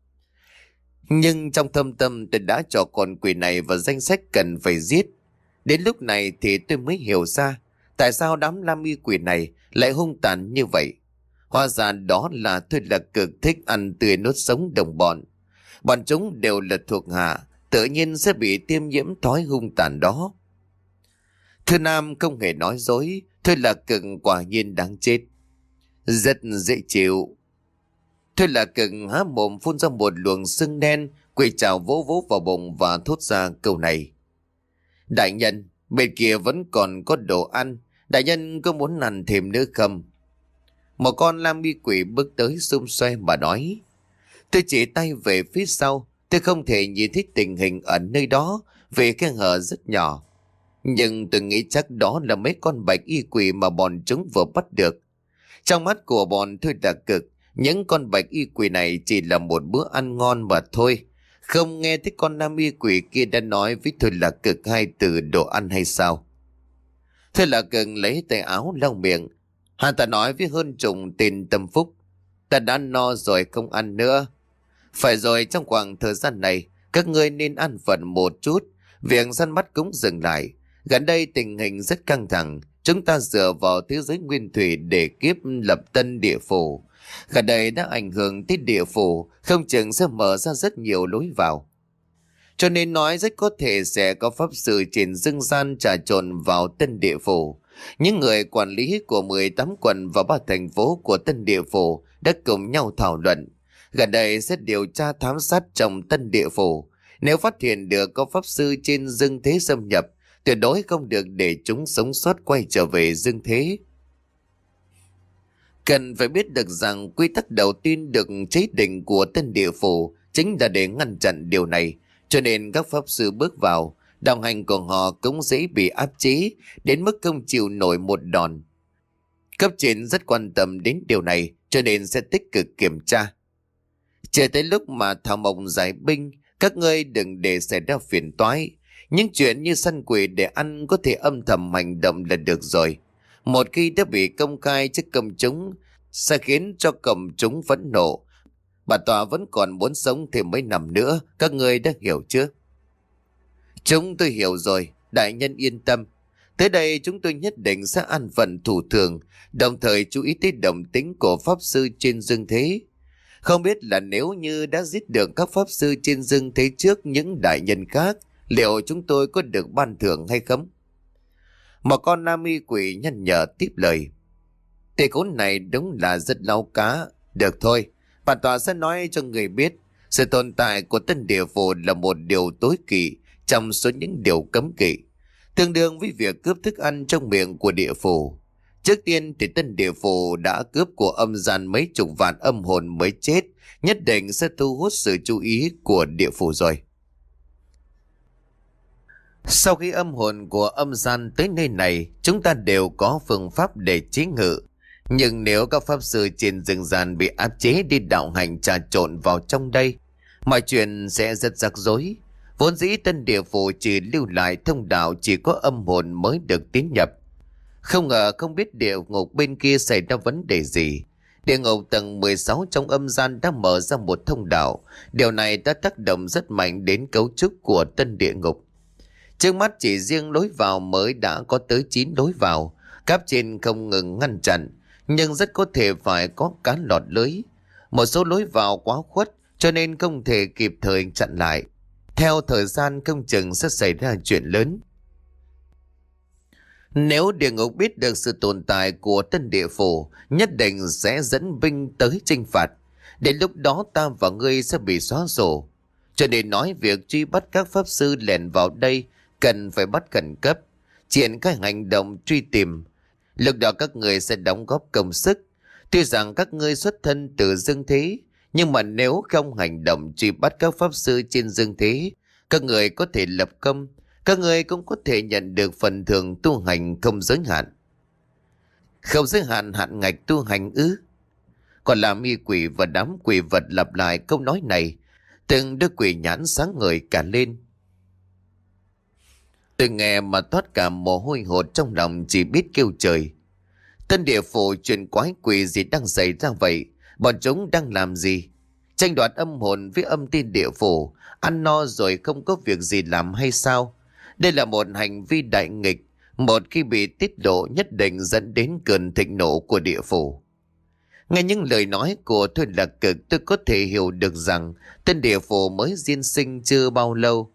Nhưng trong thâm tâm tôi đã cho con quỷ này vào danh sách cần phải giết. Đến lúc này thì tôi mới hiểu ra tại sao đám Lam Y quỷ này lại hung tàn như vậy. Hóa ra đó là Thôi Lạc Cực thích ăn tươi nuốt sống đồng bọn. Bọn chúng đều là thuộc hạ, tự nhiên sẽ bị tiêm nhiễm thói hung tàn đó. Thư Nam không hề nói dối, Thôi Lạc Cực quả nhiên đáng chết. Rất dễ chịu. Thôi Lạc Cực há mồm phun ra một luồng sưng đen, quỳ chào vỗ vỗ vào bụng và thốt ra câu này. Đại nhân, bên kia vẫn còn có đồ ăn, đại nhân có muốn ăn thêm nữa không? Một con lam y quỷ bước tới xung xoe mà nói. Tôi chỉ tay về phía sau, tôi không thể nhìn thấy tình hình ở nơi đó vì cái hở rất nhỏ. Nhưng tôi nghĩ chắc đó là mấy con bạch y quỷ mà bọn chúng vừa bắt được. Trong mắt của bọn Thôi Lạc Cực, những con bạch y quỷ này chỉ là một bữa ăn ngon mà thôi. Không nghe thấy con nam y quỷ kia đã nói với Thôi Lạc Cực hai từ đồ ăn hay sao? Thôi Lạc Cực lấy tay áo lau miệng. Hắn ta nói với hơn trùng tên Tâm Phúc. Ta đã no rồi không ăn nữa. Phải rồi, trong khoảng thời gian này, các ngươi nên ăn phần một chút. Việc săn bắt cũng dừng lại. Gần đây tình hình rất căng thẳng. Chúng ta dựa vào thế giới nguyên thủy để kiếp lập tân địa phủ. Gần đây đã ảnh hưởng tới địa phủ, không chừng sẽ mở ra rất nhiều lối vào. Cho nên nói rất có thể sẽ có pháp sư trên dương gian trà trộn vào tân địa phủ. Những người quản lý của mười tám quận và ba thành phố của tân địa phủ đã cùng nhau thảo luận. Gần đây sẽ điều tra thám sát trong tân địa phủ. Nếu phát hiện được có pháp sư trên dương thế xâm nhập, tuyệt đối không được để chúng sống sót quay trở về dương thế. Cần phải biết được rằng quy tắc đầu tiên được chế định của tân địa phủ chính là để ngăn chặn điều này. Cho nên các pháp sư bước vào, đồng hành của họ cũng dễ bị áp chế đến mức không chịu nổi một đòn. Cấp trên rất quan tâm đến điều này cho nên sẽ tích cực kiểm tra. Chờ tới lúc mà thảo mộng giải binh, các ngươi đừng để xảy ra phiền toái. Những chuyện như săn quỷ để ăn có thể âm thầm hành động là được rồi. Một khi đã bị công khai trước công chúng, sẽ khiến cho công chúng phẫn nộ. Bà tòa vẫn còn muốn sống thêm mấy năm nữa, các ngươi đã hiểu chưa? Chúng tôi hiểu rồi, đại nhân yên tâm. Tới đây chúng tôi nhất định sẽ an phận thủ thường, đồng thời chú ý tới động tính của pháp sư trên dương thế. Không biết là nếu như đã giết được các pháp sư trên dương thế trước những đại nhân khác, liệu chúng tôi có được ban thưởng hay không? Một con nam y quỷ nhăn nhở tiếp lời. Tên khốn này đúng là rất láu cá. Được thôi, bản tòa sẽ nói cho người biết sự tồn tại của tân địa phủ là một điều tối kỵ trong số những điều cấm kỵ, tương đương với việc cướp thức ăn trong miệng của địa phủ. Trước tiên thì tân địa phủ đã cướp của âm gian mấy chục vạn âm hồn mới chết, nhất định sẽ thu hút sự chú ý của địa phủ rồi. Sau khi âm hồn của âm gian tới nơi này, chúng ta đều có phương pháp để chế ngự. Nhưng nếu các pháp sư trên rừng gian bị áp chế đi đạo hành trà trộn vào trong đây, mọi chuyện sẽ rất rắc rối. Vốn dĩ tân địa phủ chỉ lưu lại thông đạo chỉ có âm hồn mới được tiến nhập. Không ngờ không biết địa ngục bên kia xảy ra vấn đề gì. Địa ngục tầng mười sáu trong âm gian đã mở ra một thông đạo. Điều này đã tác động rất mạnh đến cấu trúc của tân địa ngục. Trước mắt chỉ riêng lối vào mới đã có tới chín lối vào. Cấp trên không ngừng ngăn chặn, nhưng rất có thể phải có cá lọt lưới. Một số lối vào quá khuất cho nên không thể kịp thời chặn lại. Theo thời gian không chừng sẽ xảy ra chuyện lớn. Nếu địa ngục biết được sự tồn tại của tân địa phủ, nhất định sẽ dẫn binh tới chinh phạt. Đến lúc đó ta và ngươi sẽ bị xóa sổ. Cho nên nói việc truy bắt các pháp sư lẻn vào đây cần phải bắt khẩn cấp, triển khai hành động truy tìm. Lúc đó các người sẽ đóng góp công sức. Tuy rằng các ngươi xuất thân từ dương thế, nhưng mà nếu không hành động truy bắt các pháp sư trên dương thế, các người có thể lập công, các người cũng có thể nhận được phần thưởng tu hành không giới hạn. Không giới hạn hạn ngạch tu hành ư? Còn làm y quỷ và đám quỷ vật lặp lại câu nói này, từng đứa quỷ nhãn sáng ngời cả lên. Tôi nghe mà thoát cả mồ hôi hột, trong lòng chỉ biết kêu trời. Tân địa phủ chuyện quái quỷ gì đang xảy ra vậy? Bọn chúng đang làm gì? Tranh đoạt âm hồn với âm ti địa phủ, ăn no rồi không có việc gì làm hay sao? Đây là một hành vi đại nghịch, một khi bị tiết lộ nhất định dẫn đến cơn thịnh nộ của địa phủ. Nghe những lời nói của Thôi Lạc Cực, tôi có thể hiểu được rằng tên địa phủ mới diên sinh chưa bao lâu.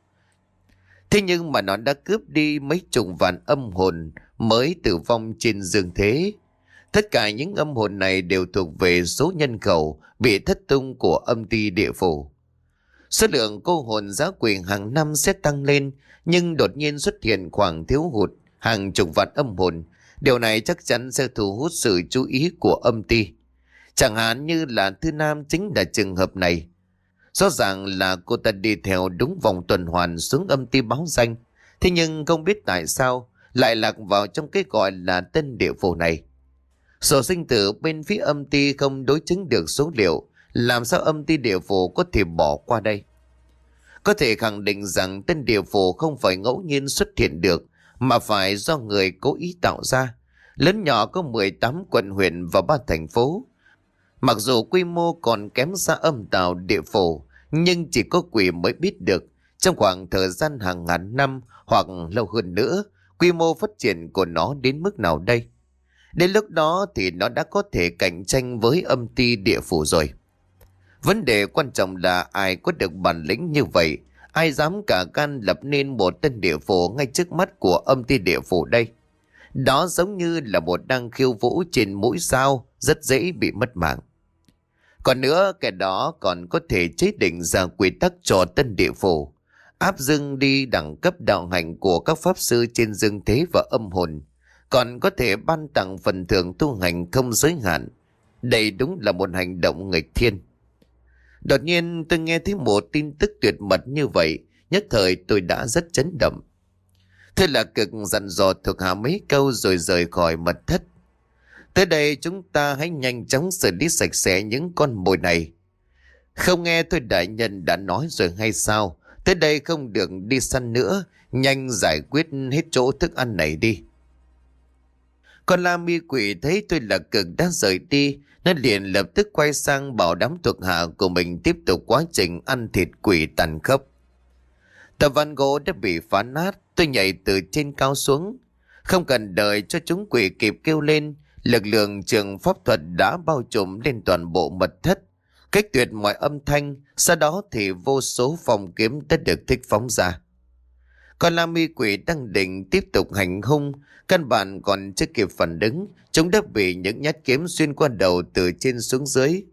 Thế nhưng mà nó đã cướp đi mấy chục vạn âm hồn mới tử vong trên dương thế. Tất cả những âm hồn này đều thuộc về số nhân khẩu bị thất tung của âm ty địa phủ. Số lượng cô hồn giá quyền hàng năm sẽ tăng lên, nhưng đột nhiên xuất hiện khoảng thiếu hụt hàng chục vạn âm hồn. Điều này chắc chắn sẽ thu hút sự chú ý của âm ty. Chẳng hạn như là Thư Nam chính là trường hợp này. Rõ ràng là cô ta đi theo đúng vòng tuần hoàn xuống âm ty báo danh. Thế nhưng không biết tại sao lại lạc vào trong cái gọi là tân địa phủ này. Sổ sinh tử bên phía âm ty không đối chứng được số liệu. Làm sao âm ty địa phủ có thể bỏ qua đây? Có thể khẳng định rằng tân địa phủ không phải ngẫu nhiên xuất hiện được, mà phải do người cố ý tạo ra. Lớn nhỏ có mười tám quận huyện và ba thành phố. Mặc dù quy mô còn kém xa âm tào địa phủ, nhưng chỉ có quỷ mới biết được trong khoảng thời gian hàng ngàn năm hoặc lâu hơn nữa, quy mô phát triển của nó đến mức nào đây. Đến lúc đó thì nó đã có thể cạnh tranh với âm ty địa phủ rồi. Vấn đề quan trọng là ai có được bản lĩnh như vậy, ai dám cả gan lập nên một tân địa phủ ngay trước mắt của âm ty địa phủ đây. Đó giống như là một đang khiêu vũ trên mũi sao, rất dễ bị mất mạng. Còn nữa, kẻ đó còn có thể chế định ra quy tắc cho tân địa phủ, áp dưng đi đẳng cấp đạo hành của các pháp sư trên dương thế và âm hồn, còn có thể ban tặng phần thưởng tu hành không giới hạn. Đây đúng là một hành động nghịch thiên. Đột nhiên tôi nghe thấy một tin tức tuyệt mật như vậy, nhất thời tôi đã rất chấn động. Thế là Cực dặn dò thuộc hạ mấy câu rồi rời khỏi mật thất. Tới đây chúng ta hãy nhanh chóng xử lý sạch sẽ những con mồi này. Không nghe tôi đại nhân đã nói rồi hay sao? Tới đây không được đi săn nữa, nhanh giải quyết hết chỗ thức ăn này đi. Con la mi quỷ thấy tôi là Cực đã rời đi, nó liền lập tức quay sang bảo đám thuộc hạ của mình tiếp tục quá trình ăn thịt quỷ tàn khốc. Tập văn gỗ đã bị phá nát, tôi nhảy từ trên cao xuống. Không cần đợi cho chúng quỷ kịp kêu lên, lực lượng trường pháp thuật đã bao trùm lên toàn bộ mật thất, cách tuyệt mọi âm thanh. Sau đó thì vô số phong kiếm đã được thích phóng ra. Còn la mi quỷ đang định tiếp tục hành hung, căn bản còn chưa kịp phản ứng, chúng đã bị những nhát kiếm xuyên qua đầu từ trên xuống dưới.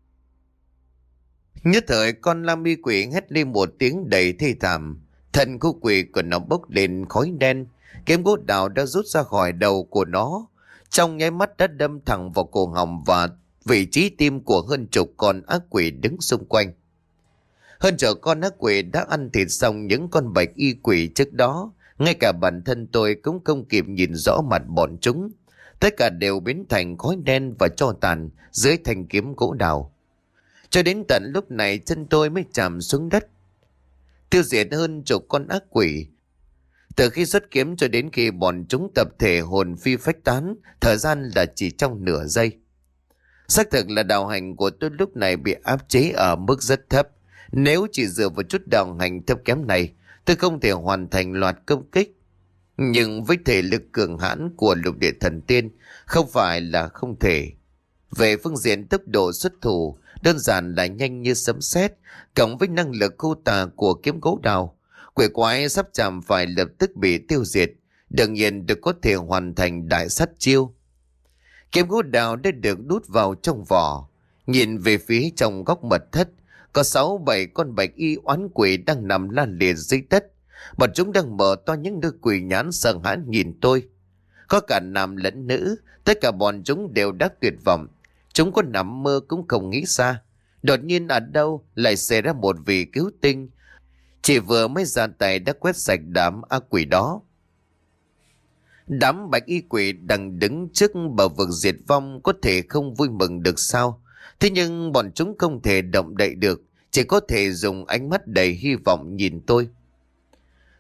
Nhất thời con la mi quỷ hét lên một tiếng đầy thê thảm, thân của quỷ của nó bốc lên khói đen, kiếm gỗ đào đã rút ra khỏi đầu của nó, trong nháy mắt đã đâm thẳng vào cổ họng và vị trí tim của hơn chục con ác quỷ đứng xung quanh. Hơn chục con ác quỷ đã ăn thịt xong những con bạch y quỷ trước đó, ngay cả bản thân tôi cũng không kịp nhìn rõ mặt bọn chúng. Tất cả đều biến thành khói đen và tro tàn dưới thanh kiếm gỗ đào. Cho đến tận lúc này chân tôi mới chạm xuống đất. Tiêu diệt hơn chục con ác quỷ. Từ khi xuất kiếm cho đến khi bọn chúng tập thể hồn phi phách tán, thời gian là chỉ trong nửa giây. Xác thực là đạo hành của tôi lúc này bị áp chế ở mức rất thấp. Nếu chỉ dựa vào chút đạo hành thấp kém này, tôi không thể hoàn thành loạt công kích. Nhưng với thể lực cường hãn của lục địa thần tiên, không phải là không thể. Về phương diện tốc độ xuất thủ, đơn giản là nhanh như sấm sét, cộng với năng lực khu tà của kiếm gỗ đào, quỷ quái sắp chạm phải lập tức bị tiêu diệt, đương nhiên được có thể hoàn thành đại sát chiêu. Kiếm gỗ đào đã được đút vào trong vỏ, nhìn về phía trong góc mật thất, có sáu bảy con bạch y oán quỷ đang nằm lan liệt dưới đất. Bọn chúng đang mở to những đôi quỷ nhãn sợ hãi nhìn tôi. Có cả nam lẫn nữ, tất cả bọn chúng đều đã tuyệt vọng. Chúng có nằm mơ cũng không nghĩ xa. Đột nhiên ở đâu lại xảy ra một vị cứu tinh. Chỉ vừa mới ra tay đã quét sạch đám ác quỷ đó. Đám bạch y quỷ đang đứng trước bờ vực diệt vong có thể không vui mừng được sao? Thế nhưng bọn chúng không thể động đậy được, chỉ có thể dùng ánh mắt đầy hy vọng nhìn tôi.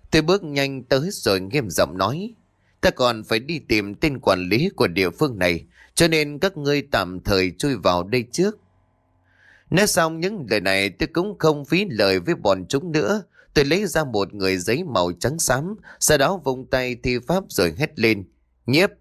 Tôi bước nhanh tới rồi nghiêm giọng nói. Ta còn phải đi tìm tên quản lý của địa phương này, cho nên các ngươi tạm thời chui vào đây trước. Nói xong những lời này tôi cũng không phí lời với bọn chúng nữa. Tôi lấy ra một người giấy màu trắng xám, sau đó vung tay thi pháp rồi hét lên. Nhiếp!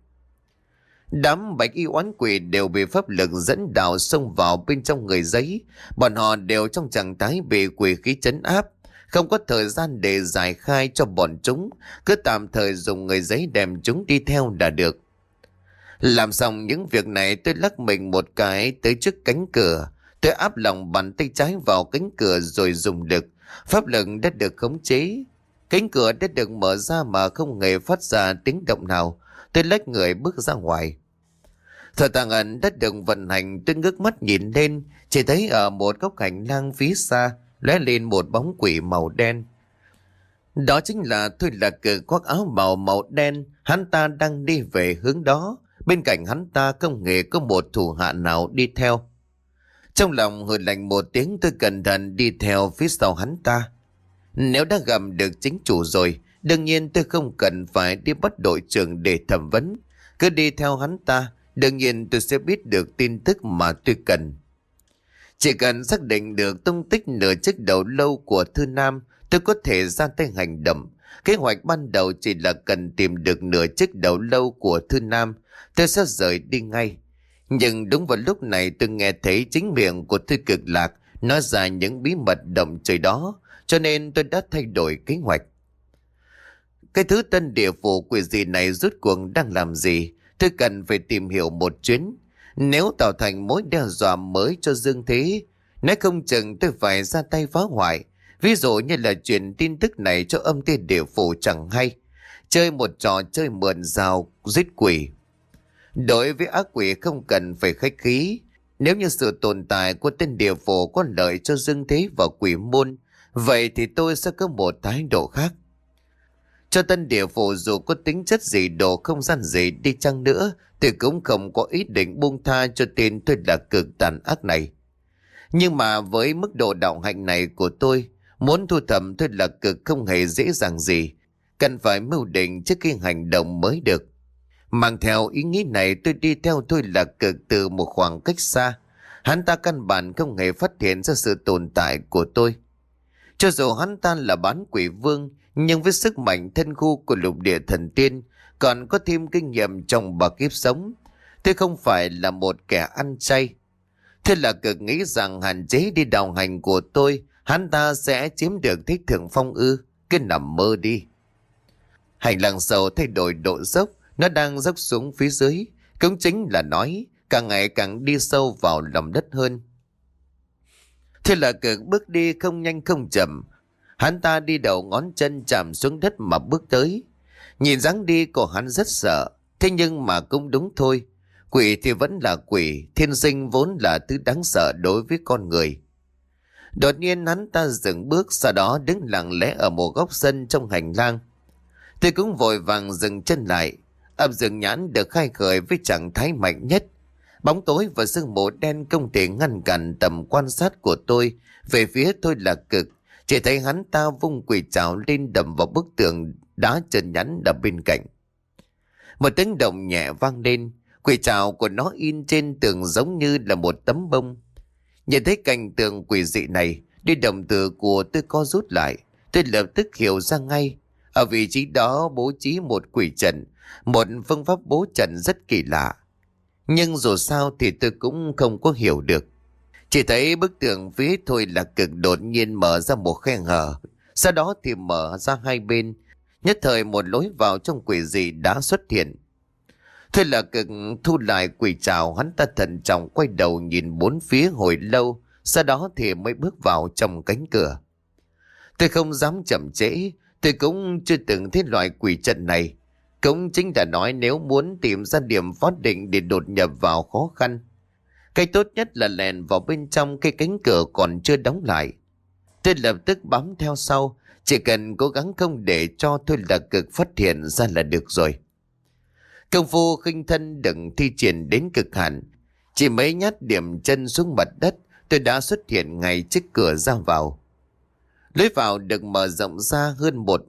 Đám bạch y oán quỷ đều bị pháp lực dẫn đạo xông vào bên trong người giấy. Bọn họ đều trong trạng thái bị quỷ khí trấn áp, không có thời gian để giải khai cho bọn chúng, cứ tạm thời dùng người giấy đem chúng đi theo là được. Làm xong những việc này, tôi lắc mình một cái tới trước cánh cửa. Tôi áp lòng bàn tay trái vào cánh cửa rồi dùng lực. Pháp lực đã được khống chế. Cánh cửa đã được mở ra mà không hề phát ra tiếng động nào. Tôi lách người bước ra ngoài. Thờ tàng ẩn đã được vận hành. Tôi ngước mắt nhìn lên, chỉ thấy ở một góc hành lang phía xa lóe lên một bóng quỷ màu đen. Đó chính là Thôi Lạc Cực khoác áo màu màu đen. Hắn ta đang đi về hướng đó. Bên cạnh hắn ta không hề có một thủ hạ nào đi theo. Trong lòng hừ lạnh một tiếng, tôi cẩn thận đi theo phía sau hắn ta. Nếu đã gặp được chính chủ rồi, đương nhiên tôi không cần phải đi bắt đội trưởng để thẩm vấn. Cứ đi theo hắn ta, đương nhiên tôi sẽ biết được tin tức mà tôi cần. Chỉ cần xác định được tung tích nửa chiếc đầu lâu của Thư Nam, tôi có thể ra tay hành động. Kế hoạch ban đầu chỉ là cần tìm được nửa chiếc đầu lâu của Thư Nam, tôi sẽ rời đi ngay. Nhưng đúng vào lúc này tôi nghe thấy chính miệng của Thư Cực Lạc nói ra những bí mật động trời đó, cho nên tôi đã thay đổi kế hoạch. Cái thứ tân địa phủ quỷ gì này rốt cuộc đang làm gì? Tôi cần phải tìm hiểu một chuyến. Nếu tạo thành mối đe dọa mới cho Dương Thế, nói không chừng tôi phải ra tay phá hoại. Ví dụ như là truyền tin tức này cho âm tiên địa phủ chẳng hay. Chơi một trò chơi mượn rào giết quỷ. Đối với ác quỷ không cần phải khách khí. Nếu như sự tồn tại của tên địa phủ có lợi cho Dương Thế và quỷ môn, vậy thì tôi sẽ có một thái độ khác. Cho tân địa phủ dù có tính chất gì đồ không gian gì đi chăng nữa, thì cũng không có ý định buông tha cho tên Thôi Lạc Cực tàn ác này. Nhưng mà với mức độ đạo hạnh này của tôi, muốn thu thập Thôi Lạc Cực không hề dễ dàng gì. Cần phải mưu định trước khi hành động mới được. Mang theo ý nghĩ này, tôi đi theo Thôi Lạc Cực từ một khoảng cách xa. Hắn ta căn bản không hề phát hiện ra sự tồn tại của tôi. Cho dù hắn ta là bán quỷ vương, nhưng với sức mạnh thân khu của lục địa thần tiên, còn có thêm kinh nghiệm trong bậc kiếp sống, tôi không phải là một kẻ ăn chay. Thế là Cực nghĩ rằng hạn chế đi đào hành của tôi, hắn ta sẽ chiếm được thích thượng phong ư? Cứ nằm mơ đi. Hành lang sâu thay đổi độ dốc, nó đang dốc xuống phía dưới, cũng chính là nói càng ngày càng đi sâu vào lòng đất hơn. Thế là Cực bước đi không nhanh không chậm. Hắn ta đi đầu ngón chân chạm xuống đất mà bước tới. Nhìn dáng đi của hắn rất sợ. Thế nhưng mà cũng đúng thôi. Quỷ thì vẫn là quỷ. Thiên sinh vốn là thứ đáng sợ đối với con người. Đột nhiên hắn ta dừng bước, sau đó đứng lặng lẽ ở một góc sân trong hành lang. Tôi cũng vội vàng dừng chân lại. Âm dương nhãn được khai khởi với trạng thái mạnh nhất. Bóng tối và sương mù đen không thể ngăn cản tầm quan sát của tôi về phía Thôi Lạc Cực. Chỉ thấy hắn ta vung quỷ trảo lên đầm vào bức tường đá chân nhẵn ở bên cạnh. Một tiếng động nhẹ vang lên, quỷ trảo của nó in trên tường giống như là một tấm bông. Nhìn thấy cảnh tượng quỷ dị này, đi đồng tử của tôi co rút lại. Tôi lập tức hiểu ra ngay. Ở vị trí đó bố trí một quỷ trận, một phương pháp bố trận rất kỳ lạ. Nhưng dù sao thì tôi cũng không có hiểu được. Chỉ thấy bức tường phía Thôi Lạc Cực đột nhiên mở ra một khe hở, sau đó thì mở ra hai bên. Nhất thời một lối vào trong quỷ dị đã xuất hiện. Thôi Lạc Cực thu lại quỷ trảo, hắn ta thận trọng quay đầu nhìn bốn phía hồi lâu, sau đó thì mới bước vào trong cánh cửa. Tôi không dám chậm trễ, tôi cũng chưa từng thấy loại quỷ trận này. Cũng chính là nói nếu muốn tìm ra điểm phát định để đột nhập vào khó khăn. Cái tốt nhất là lèn vào bên trong cái cánh cửa còn chưa đóng lại. Tôi lập tức bám theo sau, chỉ cần cố gắng không để cho Thôi Lạc Cực phát hiện ra là được rồi. Công phu khinh thân đừng thi triển đến cực hạn. Chỉ mấy nhát điểm chân xuống mặt đất, tôi đã xuất hiện ngay trước cửa ra vào. Lối vào được mở rộng ra hơn một mét,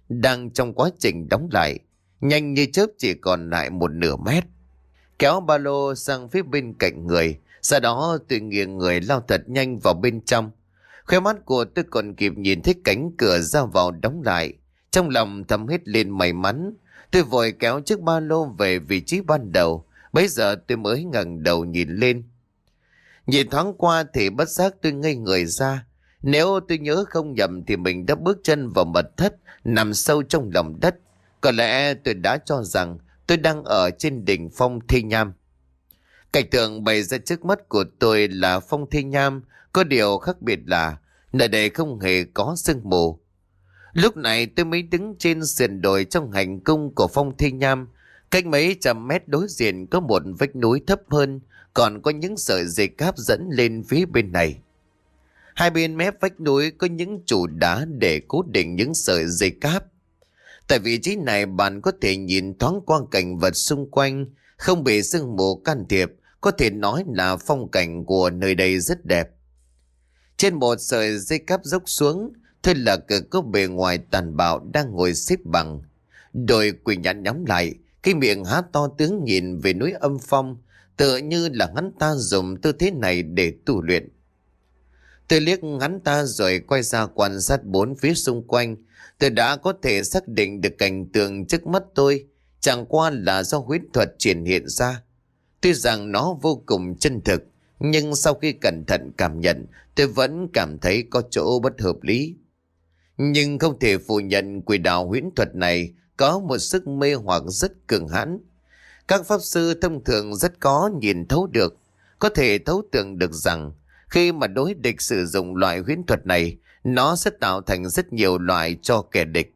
đang trong quá trình đóng lại, nhanh như chớp chỉ còn lại một nửa mét. Kéo ba lô sang phía bên cạnh người, sau đó tôi nghiêng người lao thật nhanh vào bên trong. Khóe mắt của tôi còn kịp nhìn thấy cánh cửa ra vào đóng lại. Trong lòng thầm hít lên may mắn. Tôi vội kéo chiếc ba lô về vị trí ban đầu. Bấy giờ tôi mới ngẩng đầu nhìn lên. Nhìn thoáng qua thì bất giác tôi ngây người ra. Nếu tôi nhớ không nhầm thì mình đã bước chân vào mật thất nằm sâu trong lòng đất. Có lẽ tôi đã cho rằng tôi đang ở trên đỉnh Phong Thi Nham. Cảnh tượng bày ra trước mắt của tôi là Phong Thi Nham, có điều khác biệt là nơi đây không hề có sương mù. Lúc này tôi mới đứng trên sườn đồi trong hành cung của Phong Thi Nham. Cách mấy trăm mét đối diện có một vách núi thấp hơn, còn có những sợi dây cáp dẫn lên phía bên này. Hai bên mép vách núi có những trụ đá để cố định những sợi dây cáp. Tại vị trí này bạn có thể nhìn thoáng qua cảnh vật xung quanh, không bị sương mù can thiệp, có thể nói là phong cảnh của nơi đây rất đẹp. Trên một sợi dây cáp dốc xuống, Thôi Lạc Cực có bề ngoài tàn bạo đang ngồi xếp bằng. Đôi quỷ nhãn nhắm lại, cái miệng há to tướng nhìn về núi âm phong, tựa như là hắn ta dùng tư thế này để tu luyện. Tôi liếc hắn ta rồi quay ra quan sát bốn phía xung quanh. Tôi đã có thể xác định được cảnh tượng trước mắt tôi chẳng qua là do huyễn thuật triển hiện ra. Tuy rằng nó vô cùng chân thực, nhưng sau khi cẩn thận cảm nhận, tôi vẫn cảm thấy có chỗ bất hợp lý. Nhưng không thể phủ nhận quỷ đạo huyễn thuật này có một sức mê hoặc rất cường hãn. Các pháp sư thông thường rất có nhìn thấu được, có thể thấu tưởng được rằng khi mà đối địch sử dụng loại huyễn thuật này, nó sẽ tạo thành rất nhiều loại cho kẻ địch.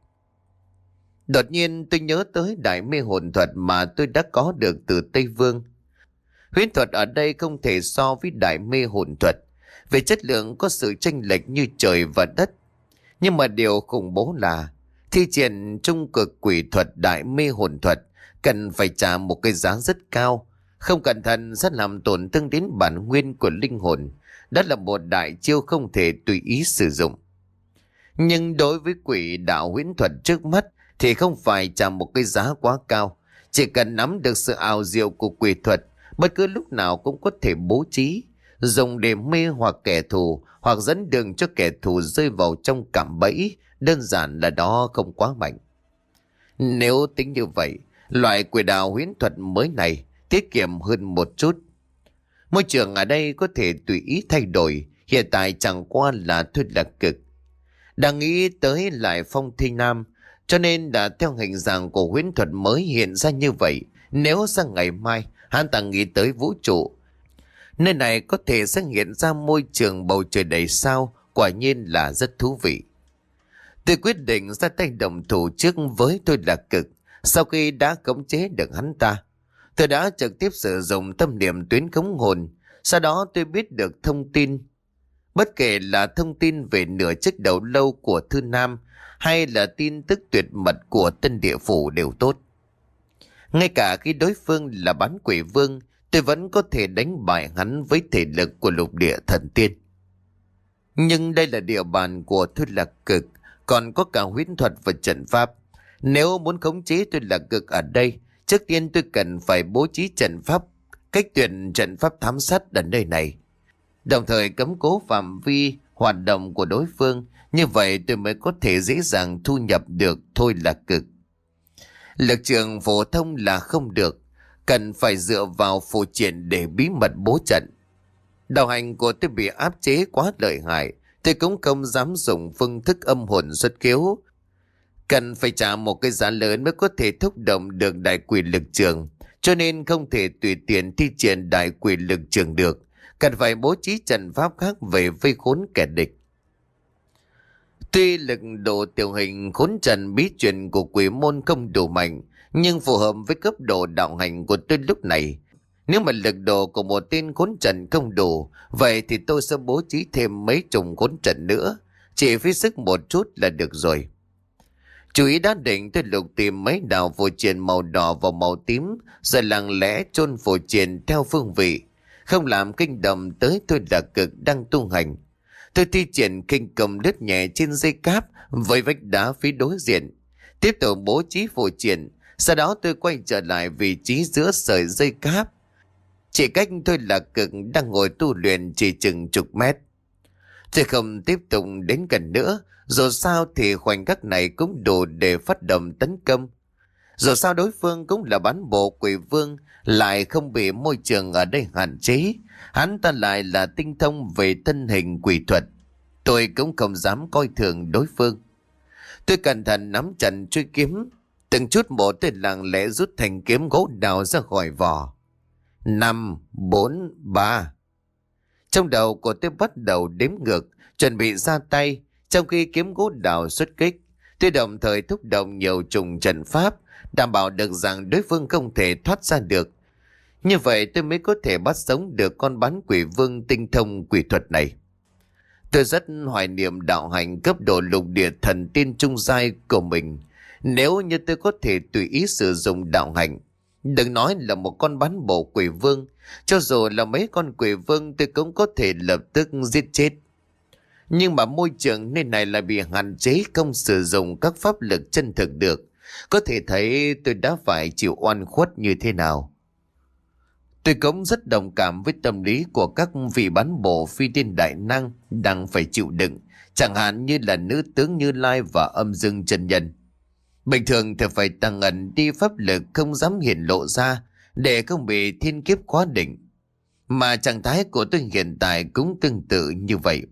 Đột nhiên tôi nhớ tới đại mê hồn thuật mà tôi đã có được từ Tây Vương. Huyễn thuật ở đây không thể so với đại mê hồn thuật, về chất lượng có sự chênh lệch như trời và đất. Nhưng mà điều khủng bố là thi triển trung cực quỷ thuật đại mê hồn thuật cần phải trả một cái giá rất cao, không cẩn thận sẽ làm tổn thương đến bản nguyên của linh hồn. Đó là một đại chiêu không thể tùy ý sử dụng. Nhưng đối với quỷ đạo huyễn thuật trước mắt thì không phải trả một cái giá quá cao. Chỉ cần nắm được sự ảo diệu của quỷ thuật, bất cứ lúc nào cũng có thể bố trí, dùng để mê hoặc kẻ thù hoặc dẫn đường cho kẻ thù rơi vào trong cạm bẫy, đơn giản là đó không quá mạnh. Nếu tính như vậy, loại quỷ đạo huyễn thuật mới này tiết kiệm hơn một chút. Môi trường ở đây có thể tùy ý thay đổi, hiện tại chẳng qua là Thôi Lạc Cực đang nghĩ tới lại Phong Thi Nam, cho nên đã theo hình dạng của huyễn thuật mới hiện ra như vậy. Nếu sang ngày mai hắn ta nghĩ tới vũ trụ, nơi này có thể sẽ hiện ra môi trường bầu trời đầy sao, quả nhiên là rất thú vị. Tôi quyết định ra tay đồng thủ trước với Thôi Lạc Cực. Sau khi đã khống chế được hắn ta, tôi đã trực tiếp sử dụng tâm niệm tuyến khống hồn. Sau đó tôi biết được thông tin. Bất kể là thông tin về nửa chiếc đầu lâu của Thư Nam hay là tin tức tuyệt mật của Tân Địa Phủ đều tốt. Ngay cả khi đối phương là bán quỷ vương, tôi vẫn có thể đánh bại hắn với thể lực của lục địa thần tiên. Nhưng đây là địa bàn của Thôi Lạc Cực, còn có cả huyễn thuật và trận pháp. Nếu muốn khống chế Thôi Lạc Cực ở đây, trước tiên tôi cần phải bố trí trận pháp, cách tuyển trận pháp thám sát ở nơi này, đồng thời cấm cố phạm vi hoạt động của đối phương. Như vậy tôi mới có thể dễ dàng thu nhập được Thôi Lạc Cực. Lực trường phổ thông là không được, cần phải dựa vào phù triển để bí mật bố trận. Đạo hành của tôi bị áp chế quá lợi hại, tôi cũng không dám dùng phương thức âm hồn xuất khiếu. Cần phải trả một cái giá lớn mới có thể thúc động được đại quỷ lực trường, cho nên không thể tùy tiện thi triển đại quỷ lực trường được. Cần phải bố trí trận pháp khác về vây khốn kẻ địch. Tuy lực độ tiểu hình khốn trận bí truyền của quỷ môn không đủ mạnh, nhưng phù hợp với cấp độ đạo hành của tôi lúc này. Nếu mà lực độ của một tên khốn trận không đủ, vậy thì tôi sẽ bố trí thêm mấy chục khốn trận nữa, chỉ phí sức một chút là được rồi. Chú ý đã định, tôi lục tìm mấy đạo phù triện màu đỏ và màu tím, rồi lặng lẽ chôn phù triện theo phương vị, không làm kinh động tới Thôi Lạc Cực đang tu hành. Tôi thi triển kinh cầm lướt nhẹ trên dây cáp với vách đá phía đối diện. Tiếp tục bố trí phụ triện. Sau đó tôi quay trở lại vị trí giữa sợi dây cáp. Chỉ cách tôi là Cực đang ngồi tu luyện chỉ chừng chục mét. Tôi không tiếp tục đến gần nữa. Dù sao thì khoảnh khắc này cũng đủ để phát động tấn công. Dù sao đối phương cũng là bán bộ quỷ vương, lại không bị môi trường ở đây hạn chế. Hắn ta lại là tinh thông về thân hình quỷ thuật. Tôi cũng không dám coi thường đối phương. Tôi cẩn thận nắm chặt chuôi kiếm. Từng chút một tôi lặng lẽ rút thanh kiếm gỗ đào ra khỏi vỏ. Năm, bốn, ba. Trong đầu của tôi bắt đầu đếm ngược, chuẩn bị ra tay. Trong khi kiếm gỗ đào xuất kích, tôi đồng thời thúc động nhiều trùng trận pháp, đảm bảo được rằng đối phương không thể thoát ra được. Như vậy tôi mới có thể bắt sống được con bán quỷ vương tinh thông quỷ thuật này. Tôi rất hoài niệm đạo hành cấp độ lục địa thần tiên trung giai của mình. Nếu như tôi có thể tùy ý sử dụng đạo hành, đừng nói là một con bán bộ quỷ vương, cho dù là mấy con quỷ vương tôi cũng có thể lập tức giết chết. Nhưng mà môi trường nơi này lại bị hạn chế, không sử dụng các pháp lực chân thực được. Có thể thấy tôi đã phải chịu oan khuất như thế nào. Tôi cũng rất đồng cảm với tâm lý của các vị bán bộ phi tiên đại năng đang phải chịu đựng, chẳng hạn như là nữ tướng Như Lai và âm dương chân nhân. Bình thường thì phải tăng ẩn đi pháp lực, không dám hiện lộ ra để không bị thiên kiếp khóa định. Mà trạng thái của tôi hiện tại cũng tương tự như vậy.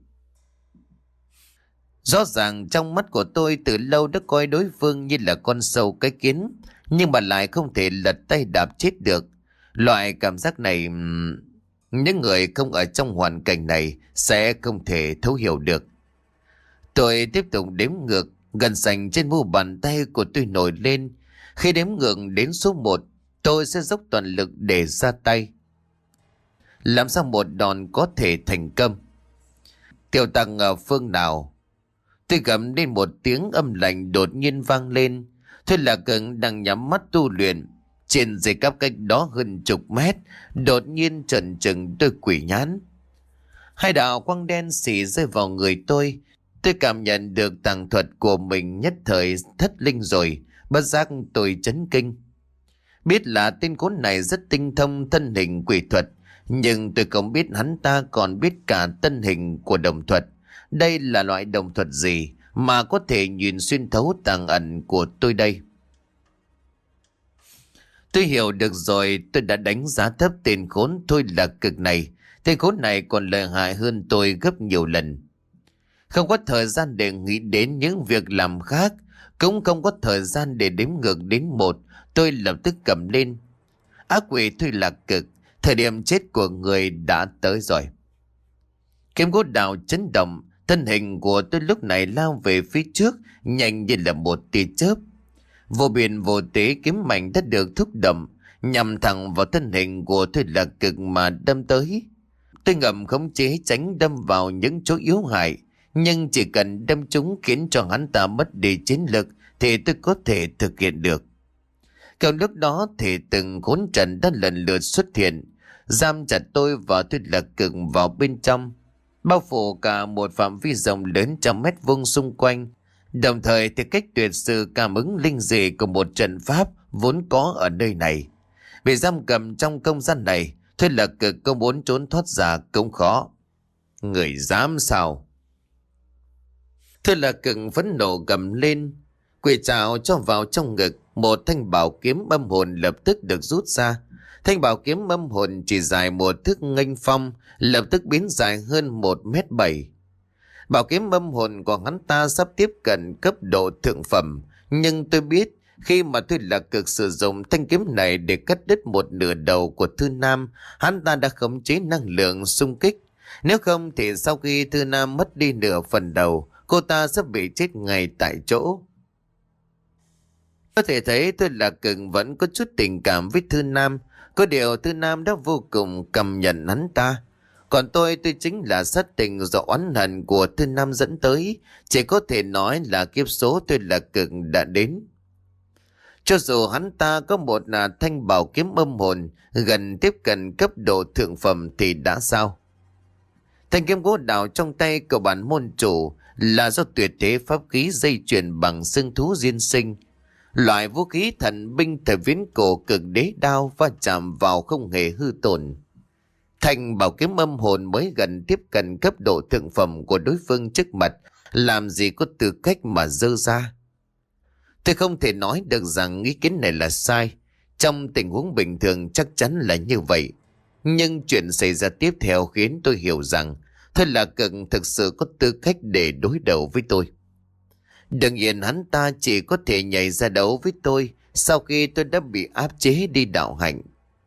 Rõ ràng trong mắt của tôi từ lâu đã coi đối phương như là con sâu cái kiến, nhưng mà lại không thể lật tay đạp chết được. Loại cảm giác này, những người không ở trong hoàn cảnh này sẽ không thể thấu hiểu được. Tôi tiếp tục đếm ngược, gần sành trên mu bàn tay của tôi nổi lên. Khi đếm ngược đến số một, tôi sẽ dốc toàn lực để ra tay. Làm sao một đòn có thể thành công? Tiểu Tăng ở phương nào? Tôi gầm lên một tiếng âm lạnh đột nhiên vang lên. Thôi là Cận đang nhắm mắt tu luyện. Trên dây cáp cách đó hơn chục mét, đột nhiên trần trừng đôi quỷ nhãn. Hai đạo quang đen xì rơi vào người tôi. Tôi cảm nhận được tàng thuật của mình nhất thời thất linh rồi. Bất giác tôi chấn kinh. Biết là tên khốn này rất tinh thông thân hình quỷ thuật, nhưng tôi không biết hắn ta còn biết cả thân hình của đồng thuật. Đây là loại đồng thuật gì mà có thể nhìn xuyên thấu tàng ẩn của tôi đây? Tôi hiểu được rồi, tôi đã đánh giá thấp tên khốn Thôi là Cực này. Tên khốn này còn lợi hại hơn tôi gấp nhiều lần. Không có thời gian để nghĩ đến những việc làm khác, cũng không có thời gian để đếm ngược đến một. Tôi lập tức cầm lên. Ác quỷ Thôi là Cực, thời điểm chết của người đã tới rồi. Kiếm gỗ đào chấn động, thân hình của tôi lúc này lao về phía trước, nhanh như là một tia chớp. Vô biên vô tế kiếm mạnh đã được thúc động, nhằm thẳng vào thân hình của Thôi là Cực mà đâm tới. Tôi ngầm khống chế tránh đâm vào những chỗ yếu hại, nhưng chỉ cần đâm trúng khiến cho hắn ta mất đi chiến lực thì tôi có thể thực hiện được. Còn lúc đó thì từng khốn trận đã lần lượt xuất hiện, giam chặt tôi và Thôi là Cực vào bên trong, bao phủ cả một phạm vi rộng lớn trăm mét vuông xung quanh. Đồng thời thì cách tuyệt sự cảm ứng linh dị của một trận pháp vốn có ở nơi này. Bị giam cầm trong không gian này, Thôi là Cực có muốn trốn thoát ra cũng khó. Người dám sao? Thôi là Cực phẫn nộ gầm lên, quỷ trảo cho vào trong ngực. Một thanh bảo kiếm âm hồn lập tức được rút ra. Thanh bảo kiếm âm hồn chỉ dài một thước nghênh phong, lập tức biến dài hơn một mét bảy. Bảo kiếm âm hồn của hắn ta sắp tiếp cận cấp độ thượng phẩm, nhưng tôi biết khi mà Thôi là Cực sử dụng thanh kiếm này để cắt đứt một nửa đầu của Thư Nam, hắn ta đã khống chế năng lượng xung kích. Nếu không thì sau khi Thư Nam mất đi nửa phần đầu, cô ta sẽ bị chết ngay tại chỗ. Có thể thấy Thôi là Cực vẫn có chút tình cảm với Thư Nam, có điều Thư Nam đã vô cùng cầm nhận hắn ta. Còn tôi, tôi chính là sát tình do oán hận của Thư Nam dẫn tới, chỉ có thể nói là kiếp số Thôi là Cực đã đến. Cho dù hắn ta có một là thanh bảo kiếm âm hồn gần tiếp cận cấp độ thượng phẩm thì đã sao? Thanh kiếm gỗ đào trong tay của bản môn chủ là do tuyệt thế pháp khí dây chuyền bằng xương thú diên sinh. Loại vũ khí thần binh thời viễn cổ cực đế đao va chạm vào không hề hư tổn. Thanh bảo kiếm âm hồn mới gần tiếp cận cấp độ thượng phẩm của đối phương trước mặt, làm gì có tư cách mà dơ ra. Tôi không thể nói được rằng ý kiến này là sai. Trong tình huống bình thường chắc chắn là như vậy. Nhưng chuyện xảy ra tiếp theo khiến tôi hiểu rằng Thôi là Cực thực sự có tư cách để đối đầu với tôi. Đương nhiên hắn ta chỉ có thể nhảy ra đấu với tôi sau khi tôi đã bị áp chế đi đạo hạnh.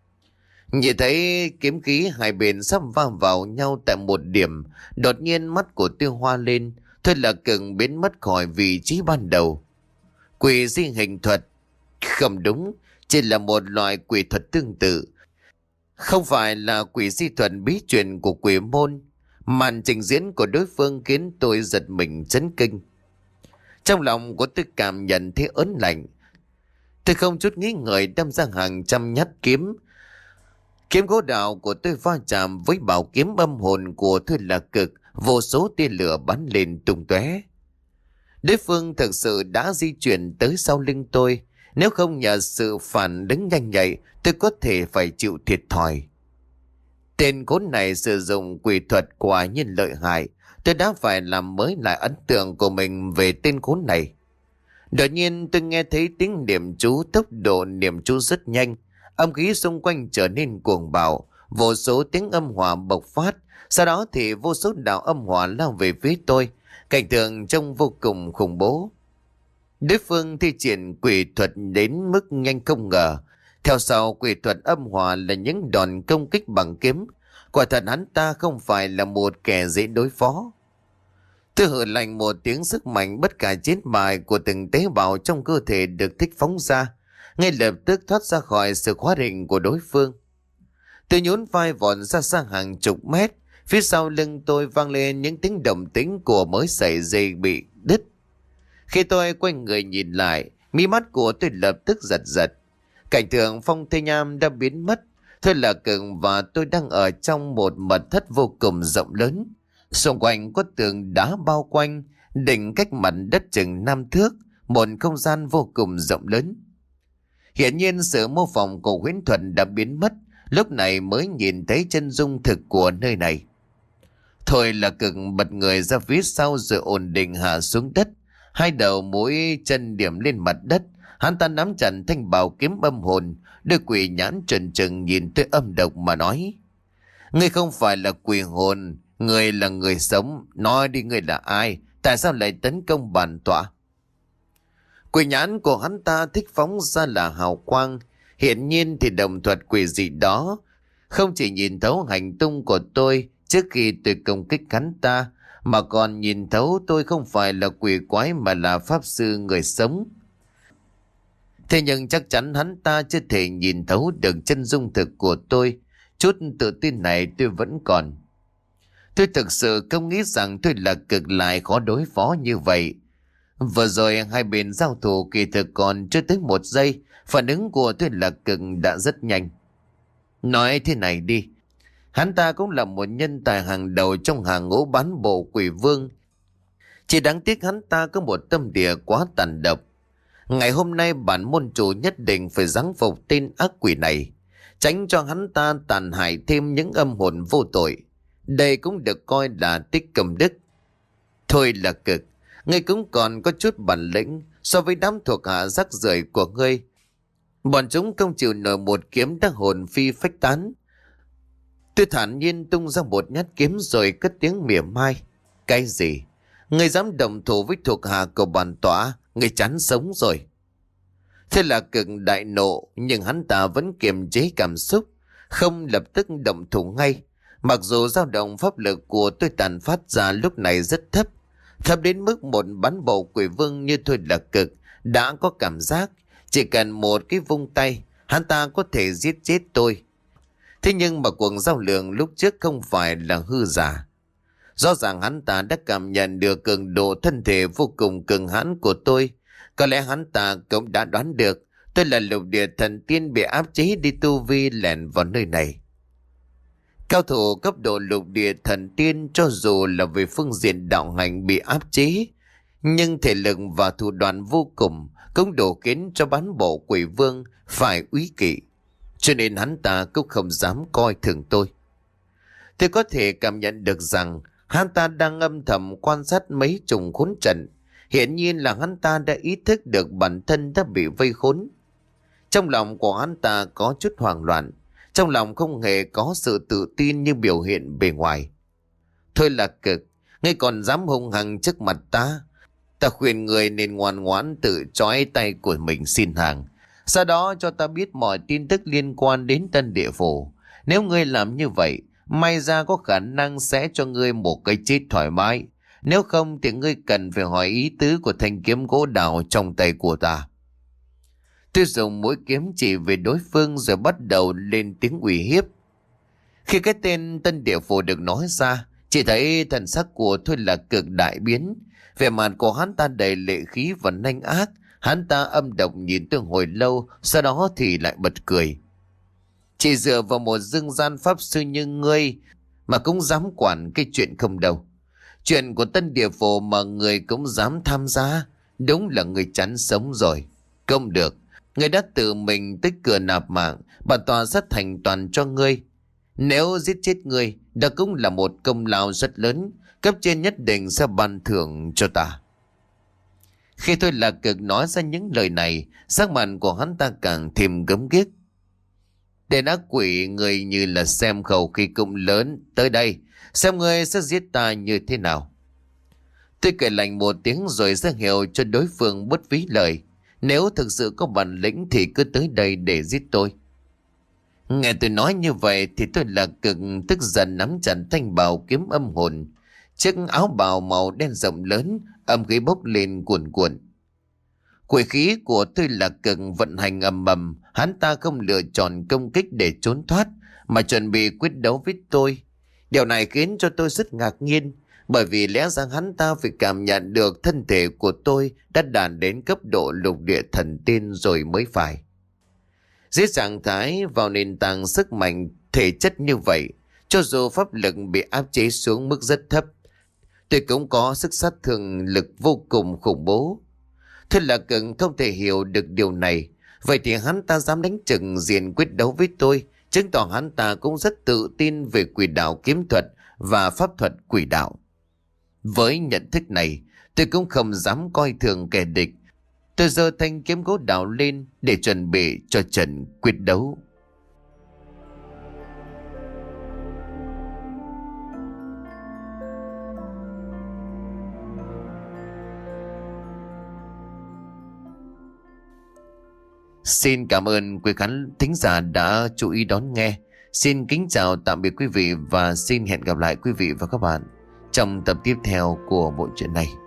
Nhìn thấy kiếm khí hai bên sắp va vào nhau tại một điểm, đột nhiên mắt của tôi hoa lên. Thôi là Cực biến mất khỏi vị trí ban đầu. Quỷ di hình thuật? Không đúng, chỉ là một loại quỷ thuật tương tự. Không phải là quỷ di thuật bí truyền của quỷ môn. Màn trình diễn của đối phương khiến tôi giật mình chấn kinh. Trong lòng của tôi cảm nhận thấy ớn lạnh. Tôi không chút nghĩ ngợi đâm ra hàng trăm nhát kiếm. Kiếm gỗ đạo của tôi va chạm với bảo kiếm âm hồn của Thôi là Cực, vô số tia lửa bắn lên tung tóe. Đối phương thực sự đã di chuyển tới sau lưng tôi. Nếu không nhờ sự phản ứng nhanh nhạy, tôi có thể phải chịu thiệt thòi. Tên khốn này sử dụng quỷ thuật quả nhiên lợi hại. Tôi đã phải làm mới lại ấn tượng của mình về tên khốn này. Đột nhiên tôi nghe thấy tiếng niệm chú, tốc độ niệm chú rất nhanh. Âm khí xung quanh trở nên cuồng bạo, vô số tiếng âm hỏa bộc phát. Sau đó thì vô số đạo âm hỏa lao về phía tôi. Cảnh tượng trông vô cùng khủng bố. Đối phương thi triển quỷ thuật đến mức nhanh không ngờ. Theo sau quỷ thuật âm hỏa là những đòn công kích bằng kiếm. Quả thật hắn ta không phải là một kẻ dễ đối phó. Tôi hừ lạnh một tiếng, sức mạnh bất khả chiến bại của từng tế bào trong cơ thể được thích phóng ra, ngay lập tức thoát ra khỏi sự khóa định của đối phương. Tôi nhún vai vọt ra xa hàng chục mét. Phía sau lưng tôi vang lên những tiếng động tĩnh của mới sợi dây bị đứt. Khi tôi quay người nhìn lại, mí mắt của tôi lập tức giật giật. Cảnh tượng phong thê nham đã biến mất. Thôi là Cực và tôi đang ở trong một mật thất vô cùng rộng lớn. Xung quanh có tường đá bao quanh, đỉnh cách mặt đất chừng năm thước, một không gian vô cùng rộng lớn. Hiển nhiên sự mô phỏng của huyễn thuật đã biến mất, lúc này mới nhìn thấy chân dung thực của nơi này. Thôi là Cực bật người ra phía sau rồi ổn định hạ xuống đất, hai đầu mũi chân điểm lên mặt đất. Hắn ta nắm chặt thanh bảo kiếm âm hồn, đôi quỷ nhãn trần trừng nhìn tôi âm độc mà nói: Ngươi không phải là quỷ hồn, ngươi là người sống. Nói đi, ngươi là ai? Tại sao lại tấn công bản tọa? Quỷ nhãn của hắn ta thích phóng ra là hào quang. Hiện nhiên thì đồng thuật quỷ dị đó không chỉ nhìn thấu hành tung của tôi trước khi tôi công kích hắn ta, mà còn nhìn thấu tôi không phải là quỷ quái mà là pháp sư người sống. Thế nhưng chắc chắn hắn ta chưa thể nhìn thấu được chân dung thực của tôi. Chút tự tin này tôi vẫn còn. Tôi thực sự không nghĩ rằng tôi là Cực lại khó đối phó như vậy. Vừa rồi hai bên giao thủ kỳ thực còn chưa tới một giây, phản ứng của tôi là Cực đã rất nhanh. Nói thế này đi, hắn ta cũng là một nhân tài hàng đầu trong hàng ngũ bán bộ quỷ vương. Chỉ đáng tiếc hắn ta có một tâm địa quá tàn độc. Ngày hôm nay bản môn chủ nhất định phải giáng phục tên ác quỷ này, tránh cho hắn ta tàn hại thêm những âm hồn vô tội. Đây cũng được coi là tích công đức. Thôi là Cực, ngươi cũng còn có chút bản lĩnh so với đám thuộc hạ rác rưởi của ngươi. Bọn chúng không chịu nổi một kiếm đã hồn phi phách tán. Tôi thản nhiên tung ra một nhát kiếm rồi cất tiếng mỉa mai: Cái gì? Ngươi dám đồng thủ với thuộc hạ của bản tọa? Ngươi chán sống rồi. Thế là Cực đại nộ, nhưng hắn ta vẫn kiềm chế cảm xúc, không lập tức động thủ ngay. Mặc dù dao động pháp lực của tôi tàn phát ra lúc này rất thấp, thấp đến mức một bán bộ quỷ vương như Thôi là Cực đã có cảm giác chỉ cần một cái vung tay, hắn ta có thể giết chết tôi. Thế nhưng mà cuộc giao lượng lúc trước không phải là hư giả. Rõ ràng hắn ta đã cảm nhận được cường độ thân thể vô cùng cường hãn của tôi. Có lẽ hắn ta cũng đã đoán được tôi là lục địa thần tiên bị áp chế đi tu vi lẻn vào nơi này. Cao thủ cấp độ lục địa thần tiên cho dù là về phương diện đạo hành bị áp chế, Nhưng thể lực và thủ đoạn vô cùng cũng đủ khiến cho bán bộ quỷ vương phải úy kỵ. Cho nên hắn ta cũng không dám coi thường tôi. Tôi có thể cảm nhận được rằng hắn ta đang âm thầm quan sát mấy trùng khốn trận. Hiển nhiên là hắn ta đã ý thức được bản thân đã bị vây khốn. Trong lòng của hắn ta có chút hoảng loạn. Trong lòng không hề có sự tự tin như biểu hiện bề ngoài. Thôi là cực, ngươi còn dám hung hăng trước mặt ta. Ta khuyên người nên ngoan ngoãn tự trói tay của mình xin hàng. Sau đó cho ta biết mọi tin tức liên quan đến Tân Địa Phủ. Nếu ngươi làm như vậy, may ra có khả năng sẽ cho ngươi một cái chết thoải mái. Nếu không thì ngươi cần phải hỏi ý tứ của thanh kiếm gỗ đào trong tay của ta. Tôi dùng mũi kiếm chỉ về đối phương rồi bắt đầu lên tiếng uy hiếp. Khi cái tên Tân Địa Phủ được nói ra, chỉ thấy thần sắc của Thôi là cực đại biến. Vẻ mặt của hắn ta đầy lệ khí và nanh ác. Hắn ta âm độc nhìn tôi hồi lâu, sau đó thì lại bật cười. Chỉ dựa vào một dương gian pháp sư như ngươi mà cũng dám quản cái chuyện không đâu. Chuyện của Tân Địa Phủ mà người cũng dám tham gia, đúng là người chán sống rồi. Không được, người đã tự mình tích cửa nạp mạng, bản tòa rất thành toàn cho ngươi. Nếu giết chết ngươi, đó cũng là một công lao rất lớn, cấp trên nhất định sẽ ban thưởng cho ta. Khi Thôi là cực nói ra những lời này, sắc mặt của hắn ta càng thêm gớm ghiếc. Tên ác quỷ, người như là xem khẩu khí cũng lớn, tới đây, xem ngươi sẽ giết ta như thế nào. Tôi cười lạnh một tiếng rồi ra hiệu cho đối phương bất phí lời. Nếu thực sự có bản lĩnh thì cứ tới đây để giết tôi. Nghe tôi nói như vậy thì Tôi là cực tức giận nắm chặt thanh bào kiếm âm hồn. Chiếc áo bào màu đen rộng lớn, âm khí bốc lên cuồn cuộn. Quỷ khí của Tôi là cực vận hành ầm ầm, hắn ta không lựa chọn công kích để trốn thoát mà chuẩn bị quyết đấu với tôi. Điều này khiến cho tôi rất ngạc nhiên, bởi vì lẽ ra hắn ta phải cảm nhận được thân thể của tôi đã đạt đến cấp độ lục địa thần tiên rồi mới phải. Dưới trạng thái vào nền tảng sức mạnh thể chất như vậy, cho dù pháp lực bị áp chế xuống mức rất thấp, tôi cũng có sức sát thương lực vô cùng khủng bố. Thôi là cực không thể hiểu được điều này. Vậy thì hắn ta dám đánh trực diện quyết đấu với tôi, chứng tỏ hắn ta cũng rất tự tin về quỷ đạo kiếm thuật và pháp thuật quỷ đạo. Với nhận thức này, tôi cũng không dám coi thường kẻ địch. Tôi giơ thanh kiếm gỗ đào lên để chuẩn bị cho trận quyết đấu. Xin cảm ơn quý khán thính giả đã chú ý đón nghe. Xin kính chào tạm biệt quý vị và xin hẹn gặp lại quý vị và các bạn trong tập tiếp theo của bộ truyện này.